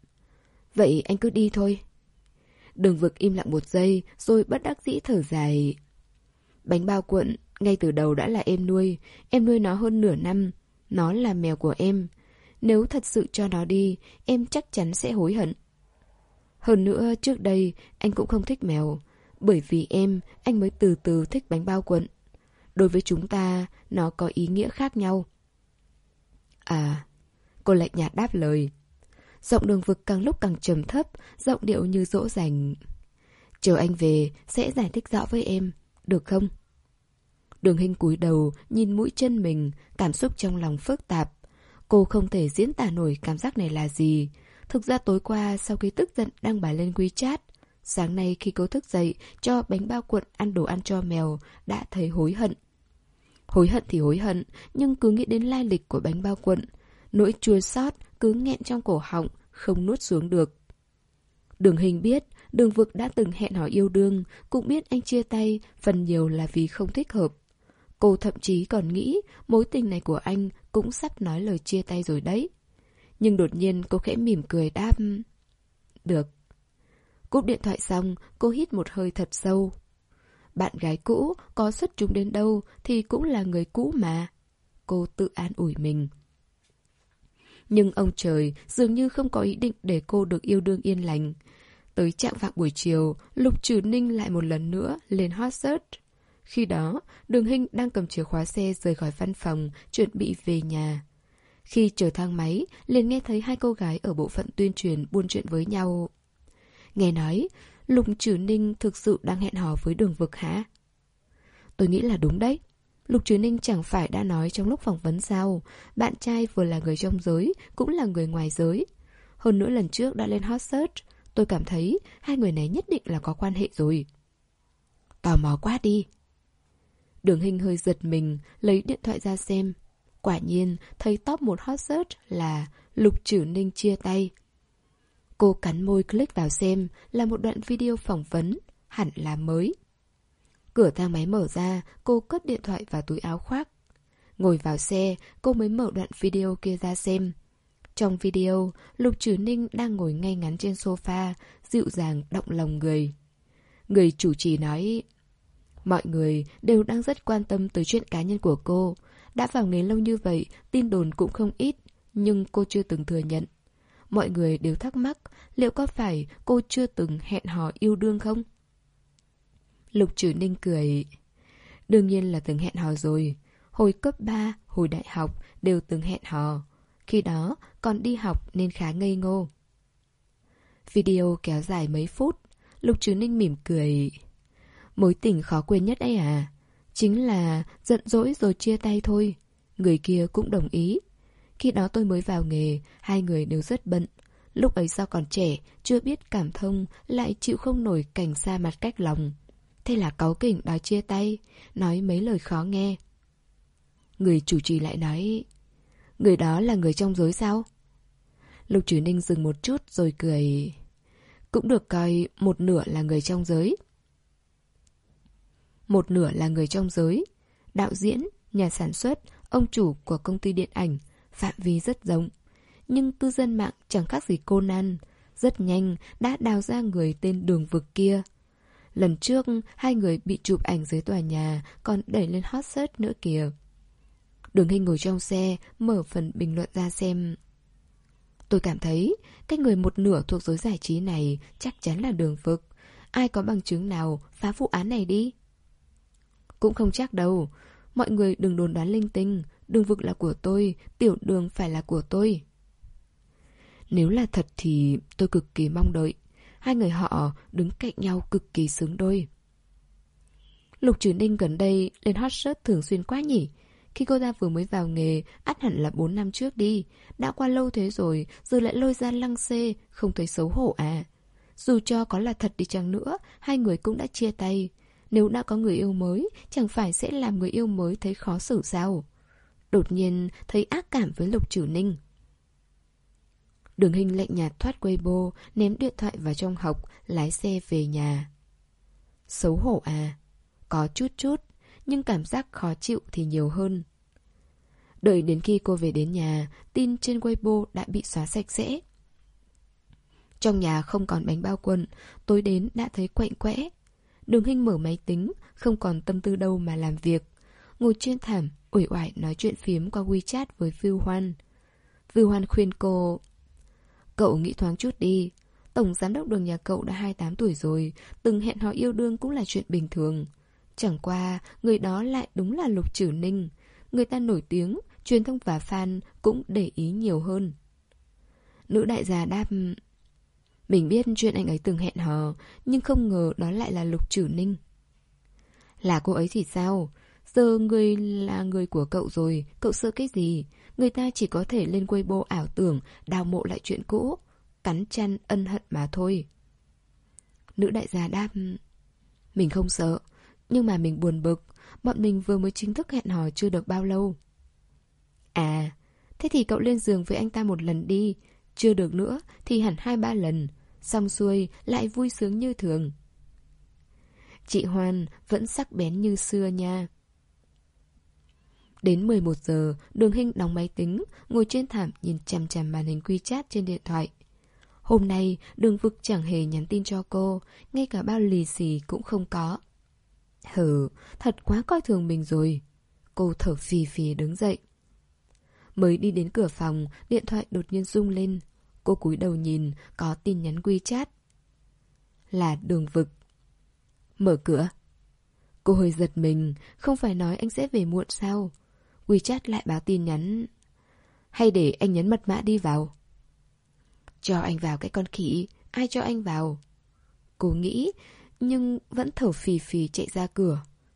Vậy anh cứ đi thôi. Đường Vực im lặng một giây, rồi bất đắc dĩ thở dài: Bánh bao cuộn ngay từ đầu đã là em nuôi. Em nuôi nó hơn nửa năm. Nó là mèo của em. Nếu thật sự cho nó đi, em chắc chắn sẽ hối hận. Hơn nữa, trước đây anh cũng không thích mèo. Bởi vì em, anh mới từ từ thích bánh bao cuộn. Đối với chúng ta, nó có ý nghĩa khác nhau. À, cô lạnh nhạt đáp lời. Giọng Đường Vực càng lúc càng trầm thấp, giọng điệu như dỗ dành: Chờ anh về, sẽ giải thích rõ với em, được không? Đường Hinh cúi đầu, nhìn mũi chân mình, cảm xúc trong lòng phức tạp. Cô không thể diễn tả nổi cảm giác này là gì. Thực ra tối qua sau khi tức giận đăng bài lên WeChat, sáng nay khi cô thức dậy cho bánh bao cuộn ăn đồ ăn cho mèo, đã thấy hối hận. Hối hận thì hối hận, nhưng cứ nghĩ đến lai lịch của bánh bao cuộn, nỗi chua xót cứ nghẹn trong cổ họng, không nuốt xuống được. Đường Hinh biết Đường Vực đã từng hẹn hò yêu đương, cũng biết anh chia tay phần nhiều là vì không thích hợp. Cô thậm chí còn nghĩ mối tình này của anh cũng sắp nói lời chia tay rồi đấy. Nhưng đột nhiên cô khẽ mỉm cười đáp: Được. Cúp điện thoại xong, cô hít một hơi thật sâu. Bạn gái cũ có xuất chúng đến đâu thì cũng là người cũ mà. Cô tự an ủi mình. Nhưng ông trời dường như không có ý định để cô được yêu đương yên lành. Tới trạng vạng buổi chiều, Lục Trừ Ninh lại một lần nữa lên hot search. Khi đó, Đường Hinh đang cầm chìa khóa xe rời khỏi văn phòng, chuẩn bị về nhà. Khi chờ thang máy, liền nghe thấy hai cô gái ở bộ phận tuyên truyền buôn chuyện với nhau. Nghe nói, Lục Trừ Ninh thực sự đang hẹn hò với Đường Vực hả? Tôi nghĩ là đúng đấy. Lục Trừ Ninh chẳng phải đã nói trong lúc phỏng vấn sao, bạn trai vừa là người trong giới, cũng là người ngoài giới. Hơn nữa lần trước đã lên hot search, tôi cảm thấy hai người này nhất định là có quan hệ rồi. Tò mò quá đi. Đường Hinh hơi giật mình, lấy điện thoại ra xem. Quả nhiên, thấy top một hot search là Lục Trừ Ninh chia tay. Cô cắn môi click vào xem, là một đoạn video phỏng vấn, hẳn là mới. Cửa thang máy mở ra, cô cất điện thoại vào túi áo khoác. Ngồi vào xe, cô mới mở đoạn video kia ra xem. Trong video, Lục Trừ Ninh đang ngồi ngay ngắn trên sofa, dịu dàng động lòng người. Người chủ trì nói, mọi người đều đang rất quan tâm tới chuyện cá nhân của cô. Đã vào nghề lâu như vậy, tin đồn cũng không ít, nhưng cô chưa từng thừa nhận. Mọi người đều thắc mắc, liệu có phải cô chưa từng hẹn hò yêu đương không? Lục Trừ Ninh cười. Đương nhiên là từng hẹn hò rồi. Hồi cấp ba, hồi đại học đều từng hẹn hò. Khi đó còn đi học nên khá ngây ngô. Video kéo dài mấy phút. Lục Trừ Ninh mỉm cười. Mối tình khó quên nhất ấy à? Chính là giận dỗi rồi chia tay thôi. Người kia cũng đồng ý. Khi đó tôi mới vào nghề, hai người đều rất bận. Lúc ấy do còn trẻ, chưa biết cảm thông, lại chịu không nổi cảnh xa mặt cách lòng. Thế là cáu kỉnh đòi chia tay, nói mấy lời khó nghe. Người chủ trì lại nói, người đó là người trong giới sao? Lục Trừ Ninh dừng một chút rồi cười. Cũng được coi một nửa là người trong giới. Một nửa là người trong giới. Đạo diễn, nhà sản xuất, ông chủ của công ty điện ảnh, phạm vi rất rộng. Nhưng cư dân mạng chẳng khác gì Conan, rất nhanh đã đào ra người tên Đường Vực kia. Lần trước, hai người bị chụp ảnh dưới tòa nhà, còn đẩy lên hot search nữa kìa. Đường Hinh ngồi trong xe, mở phần bình luận ra xem. Tôi cảm thấy, cái người một nửa thuộc giới giải trí này chắc chắn là Đường Vực. Ai có bằng chứng nào phá vụ án này đi? Cũng không chắc đâu. Mọi người đừng đồn đoán linh tinh. Đường Vực là của tôi, Tiểu Đường phải là của tôi. Nếu là thật thì tôi cực kỳ mong đợi. Hai người họ đứng cạnh nhau cực kỳ xứng đôi. Lục Trừ Ninh gần đây lên hot search thường xuyên quá nhỉ. Khi cô ta vừa mới vào nghề, ắt hẳn là bốn năm trước đi. Đã qua lâu thế rồi, giờ lại lôi ra lăng xê, không thấy xấu hổ à? Dù cho có là thật đi chăng nữa, hai người cũng đã chia tay. Nếu đã có người yêu mới, chẳng phải sẽ làm người yêu mới thấy khó xử sao? Đột nhiên thấy ác cảm với Lục Trừ Ninh. Đường Hinh lạnh nhạt thoát Weibo, ném điện thoại vào trong hộc, lái xe về nhà. Xấu hổ à? Có chút chút, nhưng cảm giác khó chịu thì nhiều hơn. Đợi đến khi cô về đến nhà, tin trên Weibo đã bị xóa sạch sẽ. Trong nhà không còn bánh bao quận, tối đến đã thấy quạnh quẽ. Đường Hinh mở máy tính, không còn tâm tư đâu mà làm việc. Ngồi trên thảm, uể oải nói chuyện phiếm qua WeChat với Vưu Hoan. Vưu Hoan khuyên cô, cậu nghĩ thoáng chút đi. Tổng giám đốc Đường nhà cậu đã hai mươi tám tuổi rồi, từng hẹn hò yêu đương cũng là chuyện bình thường. Chẳng qua, người đó lại đúng là Lục Trừ Ninh. Người ta nổi tiếng, truyền thông và fan cũng để ý nhiều hơn. Nữ đại gia đáp, mình biết chuyện anh ấy từng hẹn hò, nhưng không ngờ đó lại là Lục Trừ Ninh. Là cô ấy thì sao? Giờ người là người của cậu rồi, cậu sợ cái gì? Người ta chỉ có thể lên Weibo ảo tưởng, đào mộ lại chuyện cũ, cắn chăn ân hận mà thôi. Nữ đại gia đáp, mình không sợ, nhưng mà mình buồn bực. Bọn mình vừa mới chính thức hẹn hò chưa được bao lâu. À, thế thì cậu lên giường với anh ta một lần đi. Chưa được nữa thì hẳn hai ba lần. Xong xuôi lại vui sướng như thường. Chị Hoan vẫn sắc bén như xưa nha. Đến mười một giờ, Đường Hinh đóng máy tính, ngồi trên thảm nhìn chằm chằm màn hình WeChat trên điện thoại. Hôm nay, Đường Vực chẳng hề nhắn tin cho cô, ngay cả bao lì xì cũng không có. Hừ, thật quá coi thường mình rồi. Cô thở phì phì đứng dậy. Mới đi đến cửa phòng, điện thoại đột nhiên rung lên. Cô cúi đầu nhìn, có tin nhắn WeChat. Là Đường Vực. Mở cửa. Cô hơi giật mình, không phải nói anh sẽ về muộn sao? WeChat lại báo tin nhắn. Hay để anh nhấn mật mã đi vào. Cho anh vào cái con khỉ, ai cho anh vào? Cô nghĩ, nhưng vẫn thở phì phì chạy ra cửa.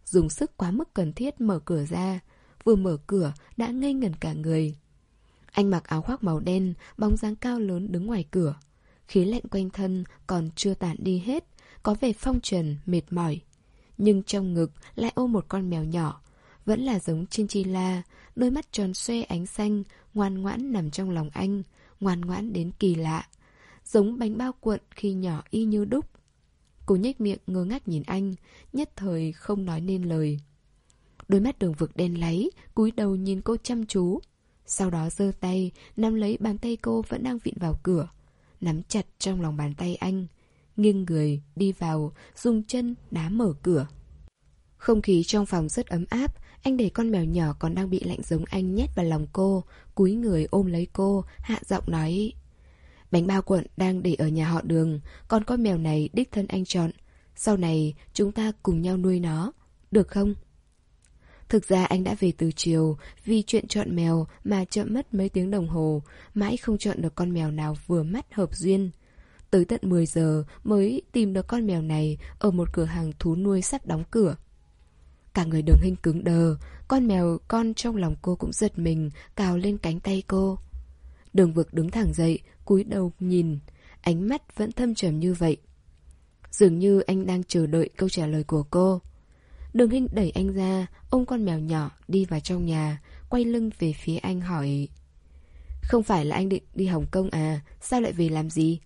dùng sức quá mức cần thiết mở cửa ra. Vừa mở cửa đã ngây ngẩn cả người. Anh mặc áo khoác màu đen, bóng dáng cao lớn đứng ngoài cửa. Khí lạnh quanh thân còn chưa tản đi hết, có vẻ phong trần, mệt mỏi. Nhưng trong ngực lại ôm một con mèo nhỏ, vẫn là giống Chinchilla, đôi mắt tròn xoe ánh xanh, ngoan ngoãn nằm trong lòng anh, ngoan ngoãn đến kỳ lạ. Giống bánh bao cuộn khi nhỏ y như đúc. Cô nhếch miệng ngơ ngác nhìn anh, nhất thời không nói nên lời. Đôi mắt Đường Vực đen láy, cúi đầu nhìn cô chăm chú. Sau đó giơ tay, nắm lấy bàn tay cô vẫn đang vịn vào cửa, nắm chặt trong lòng bàn tay anh, nghiêng người, đi vào, dùng chân đá mở cửa. Không khí trong phòng rất ấm áp, anh để con mèo nhỏ còn đang bị lạnh giống anh nhét vào lòng cô, cúi người ôm lấy cô, hạ giọng nói: bánh bao cuộn đang để ở nhà họ Đường, còn con mèo này đích thân anh chọn. Sau này chúng ta cùng nhau nuôi nó, được không? Thực ra anh đã về từ chiều, vì chuyện chọn mèo mà chậm mất mấy tiếng đồng hồ, mãi không chọn được con mèo nào vừa mắt hợp duyên. Tới tận mười giờ mới tìm được con mèo này ở một cửa hàng thú nuôi sắp đóng cửa. Cả người Đường Hinh cứng đờ, con mèo con trong lòng cô cũng giật mình, cào lên cánh tay cô. Đường Vực đứng thẳng dậy, cúi đầu nhìn, ánh mắt vẫn thâm trầm như vậy. Dường như anh đang chờ đợi câu trả lời của cô. Đường Hinh đẩy anh ra, ôm con mèo nhỏ đi vào trong nhà, quay lưng về phía anh hỏi: không phải là anh định đi Hồng Kông à, sao lại về làm gì?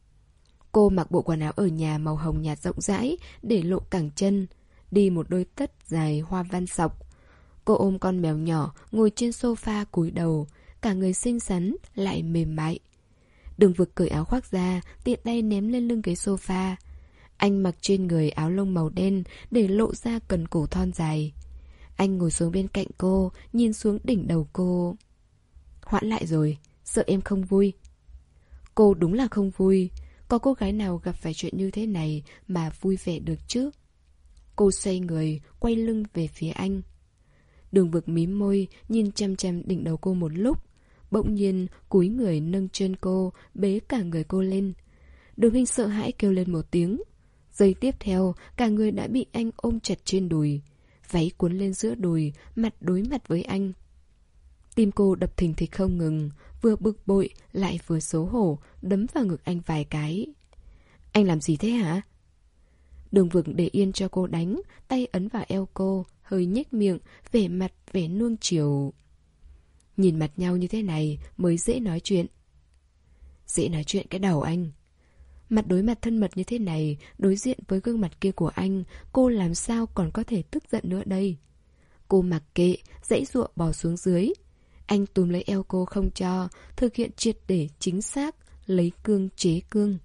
Cô mặc bộ quần áo ở nhà màu hồng nhạt rộng rãi, để lộ cẳng chân, đi một đôi tất dài hoa văn sọc. Cô ôm con mèo nhỏ, ngồi trên sofa cúi đầu, cả người xinh xắn lại mềm mại. Đường Vực cởi áo khoác ra, tiện tay ném lên lưng ghế sofa. Anh mặc trên người áo lông màu đen, để lộ ra cần cổ thon dài. Anh ngồi xuống bên cạnh cô, nhìn xuống đỉnh đầu cô. Hoãn lại rồi, sợ em không vui. Cô đúng là không vui. Có cô gái nào gặp phải chuyện như thế này mà vui vẻ được chứ? Cô xoay người, quay lưng về phía anh. Đường Vực mím môi, nhìn chăm chăm đỉnh đầu cô một lúc. Bỗng nhiên cúi người nâng chân cô, bế cả người cô lên. Đường Hinh sợ hãi kêu lên một tiếng. Giây tiếp theo, cả người đã bị anh ôm chặt trên đùi. Váy cuốn lên giữa đùi, mặt đối mặt với anh. Tim cô đập thình thịch không ngừng, vừa bực bội lại vừa xấu hổ, đấm vào ngực anh vài cái. Anh làm gì thế hả? Đường Vực để yên cho cô đánh, tay ấn vào eo cô, hơi nhếch miệng, vẻ mặt vẻ nuông chiều. Nhìn mặt nhau như thế này mới dễ nói chuyện. Dễ nói chuyện cái đầu anh. Mặt đối mặt thân mật như thế này, đối diện với gương mặt kia của anh, cô làm sao còn có thể tức giận nữa đây? Cô mặc kệ, giãy giụa bò xuống dưới. Anh túm lấy eo cô không cho, thực hiện triệt để chính xác, lấy cương chế cương.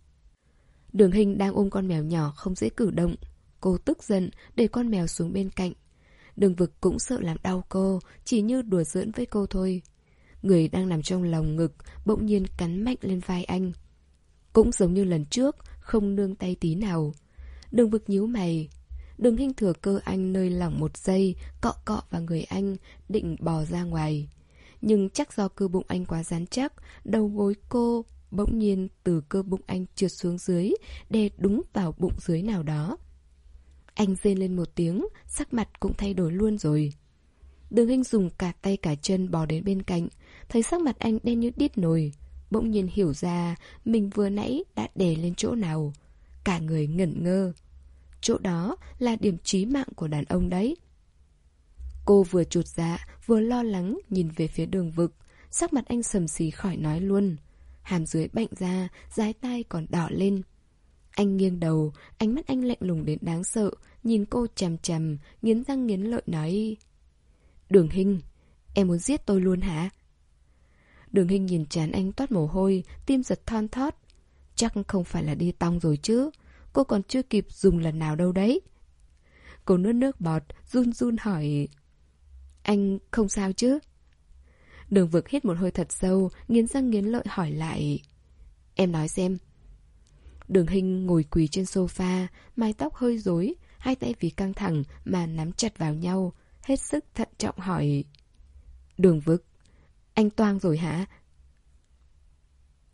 Đường Hinh đang ôm con mèo nhỏ không dễ cử động. Cô tức giận, để con mèo xuống bên cạnh. Đường Vực cũng sợ làm đau cô, chỉ như đùa giỡn với cô thôi. Người đang nằm trong lòng ngực bỗng nhiên cắn mạnh lên vai anh. Cũng giống như lần trước, không nương tay tí nào. Đường Vực nhíu mày. Đường Hinh thừa cơ anh nơi lỏng một giây, cọ cọ vào người anh, định bò ra ngoài. Nhưng chắc do cơ bụng anh quá rắn chắc, đầu gối cô bỗng nhiên từ cơ bụng anh trượt xuống dưới, đè đúng vào bụng dưới nào đó. Anh rên lên một tiếng, sắc mặt cũng thay đổi luôn rồi. Đường Hinh dùng cả tay cả chân bò đến bên cạnh, thấy sắc mặt anh đen như đít nồi. Bỗng nhiên hiểu ra mình vừa nãy đã đè lên chỗ nào. Cả người ngẩn ngơ. Chỗ đó là điểm chí mạng của đàn ông đấy. Cô vừa chột dạ, vừa lo lắng nhìn về phía Đường Vực. Sắc mặt anh sầm xì khỏi nói luôn. Hàm dưới bệnh ra, dái tai còn đỏ lên. Anh nghiêng đầu, ánh mắt anh lạnh lùng đến đáng sợ, nhìn cô chằm chằm, nghiến răng nghiến lợi nói: Đường Hinh, em muốn giết tôi luôn hả? Đường Hinh nhìn trán anh toát mồ hôi, tim giật thon thót. Chắc không phải là đi tong rồi chứ, cô còn chưa kịp dùng lần nào đâu đấy. Cô nuốt nước bọt, run run hỏi: Anh không sao chứ? Đường Vực hít một hơi thật sâu, nghiến răng nghiến lợi hỏi lại: Em nói xem. Đường Hinh ngồi quỳ trên sofa, mái tóc hơi rối, hai tay vì căng thẳng mà nắm chặt vào nhau, hết sức thận trọng hỏi: Đường Vực, anh toang rồi hả?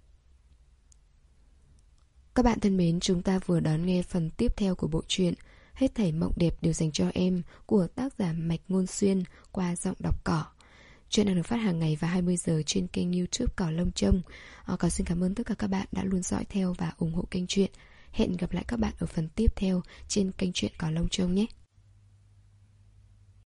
Các bạn thân mến, chúng ta vừa đón nghe phần tiếp theo của bộ truyện Hết thảy mộng đẹp đều dành cho em của tác giả Mạch Ngôn Xuyên qua giọng đọc Cỏ. Chuyện đang được phát hàng ngày vào hai mươi giờ trên kênh YouTube Cỏ Lông Trông. À, còn xin cảm ơn tất cả các bạn đã luôn dõi theo và ủng hộ kênh truyện. Hẹn gặp lại các bạn ở phần tiếp theo trên kênh truyện Cỏ Lông Trông nhé.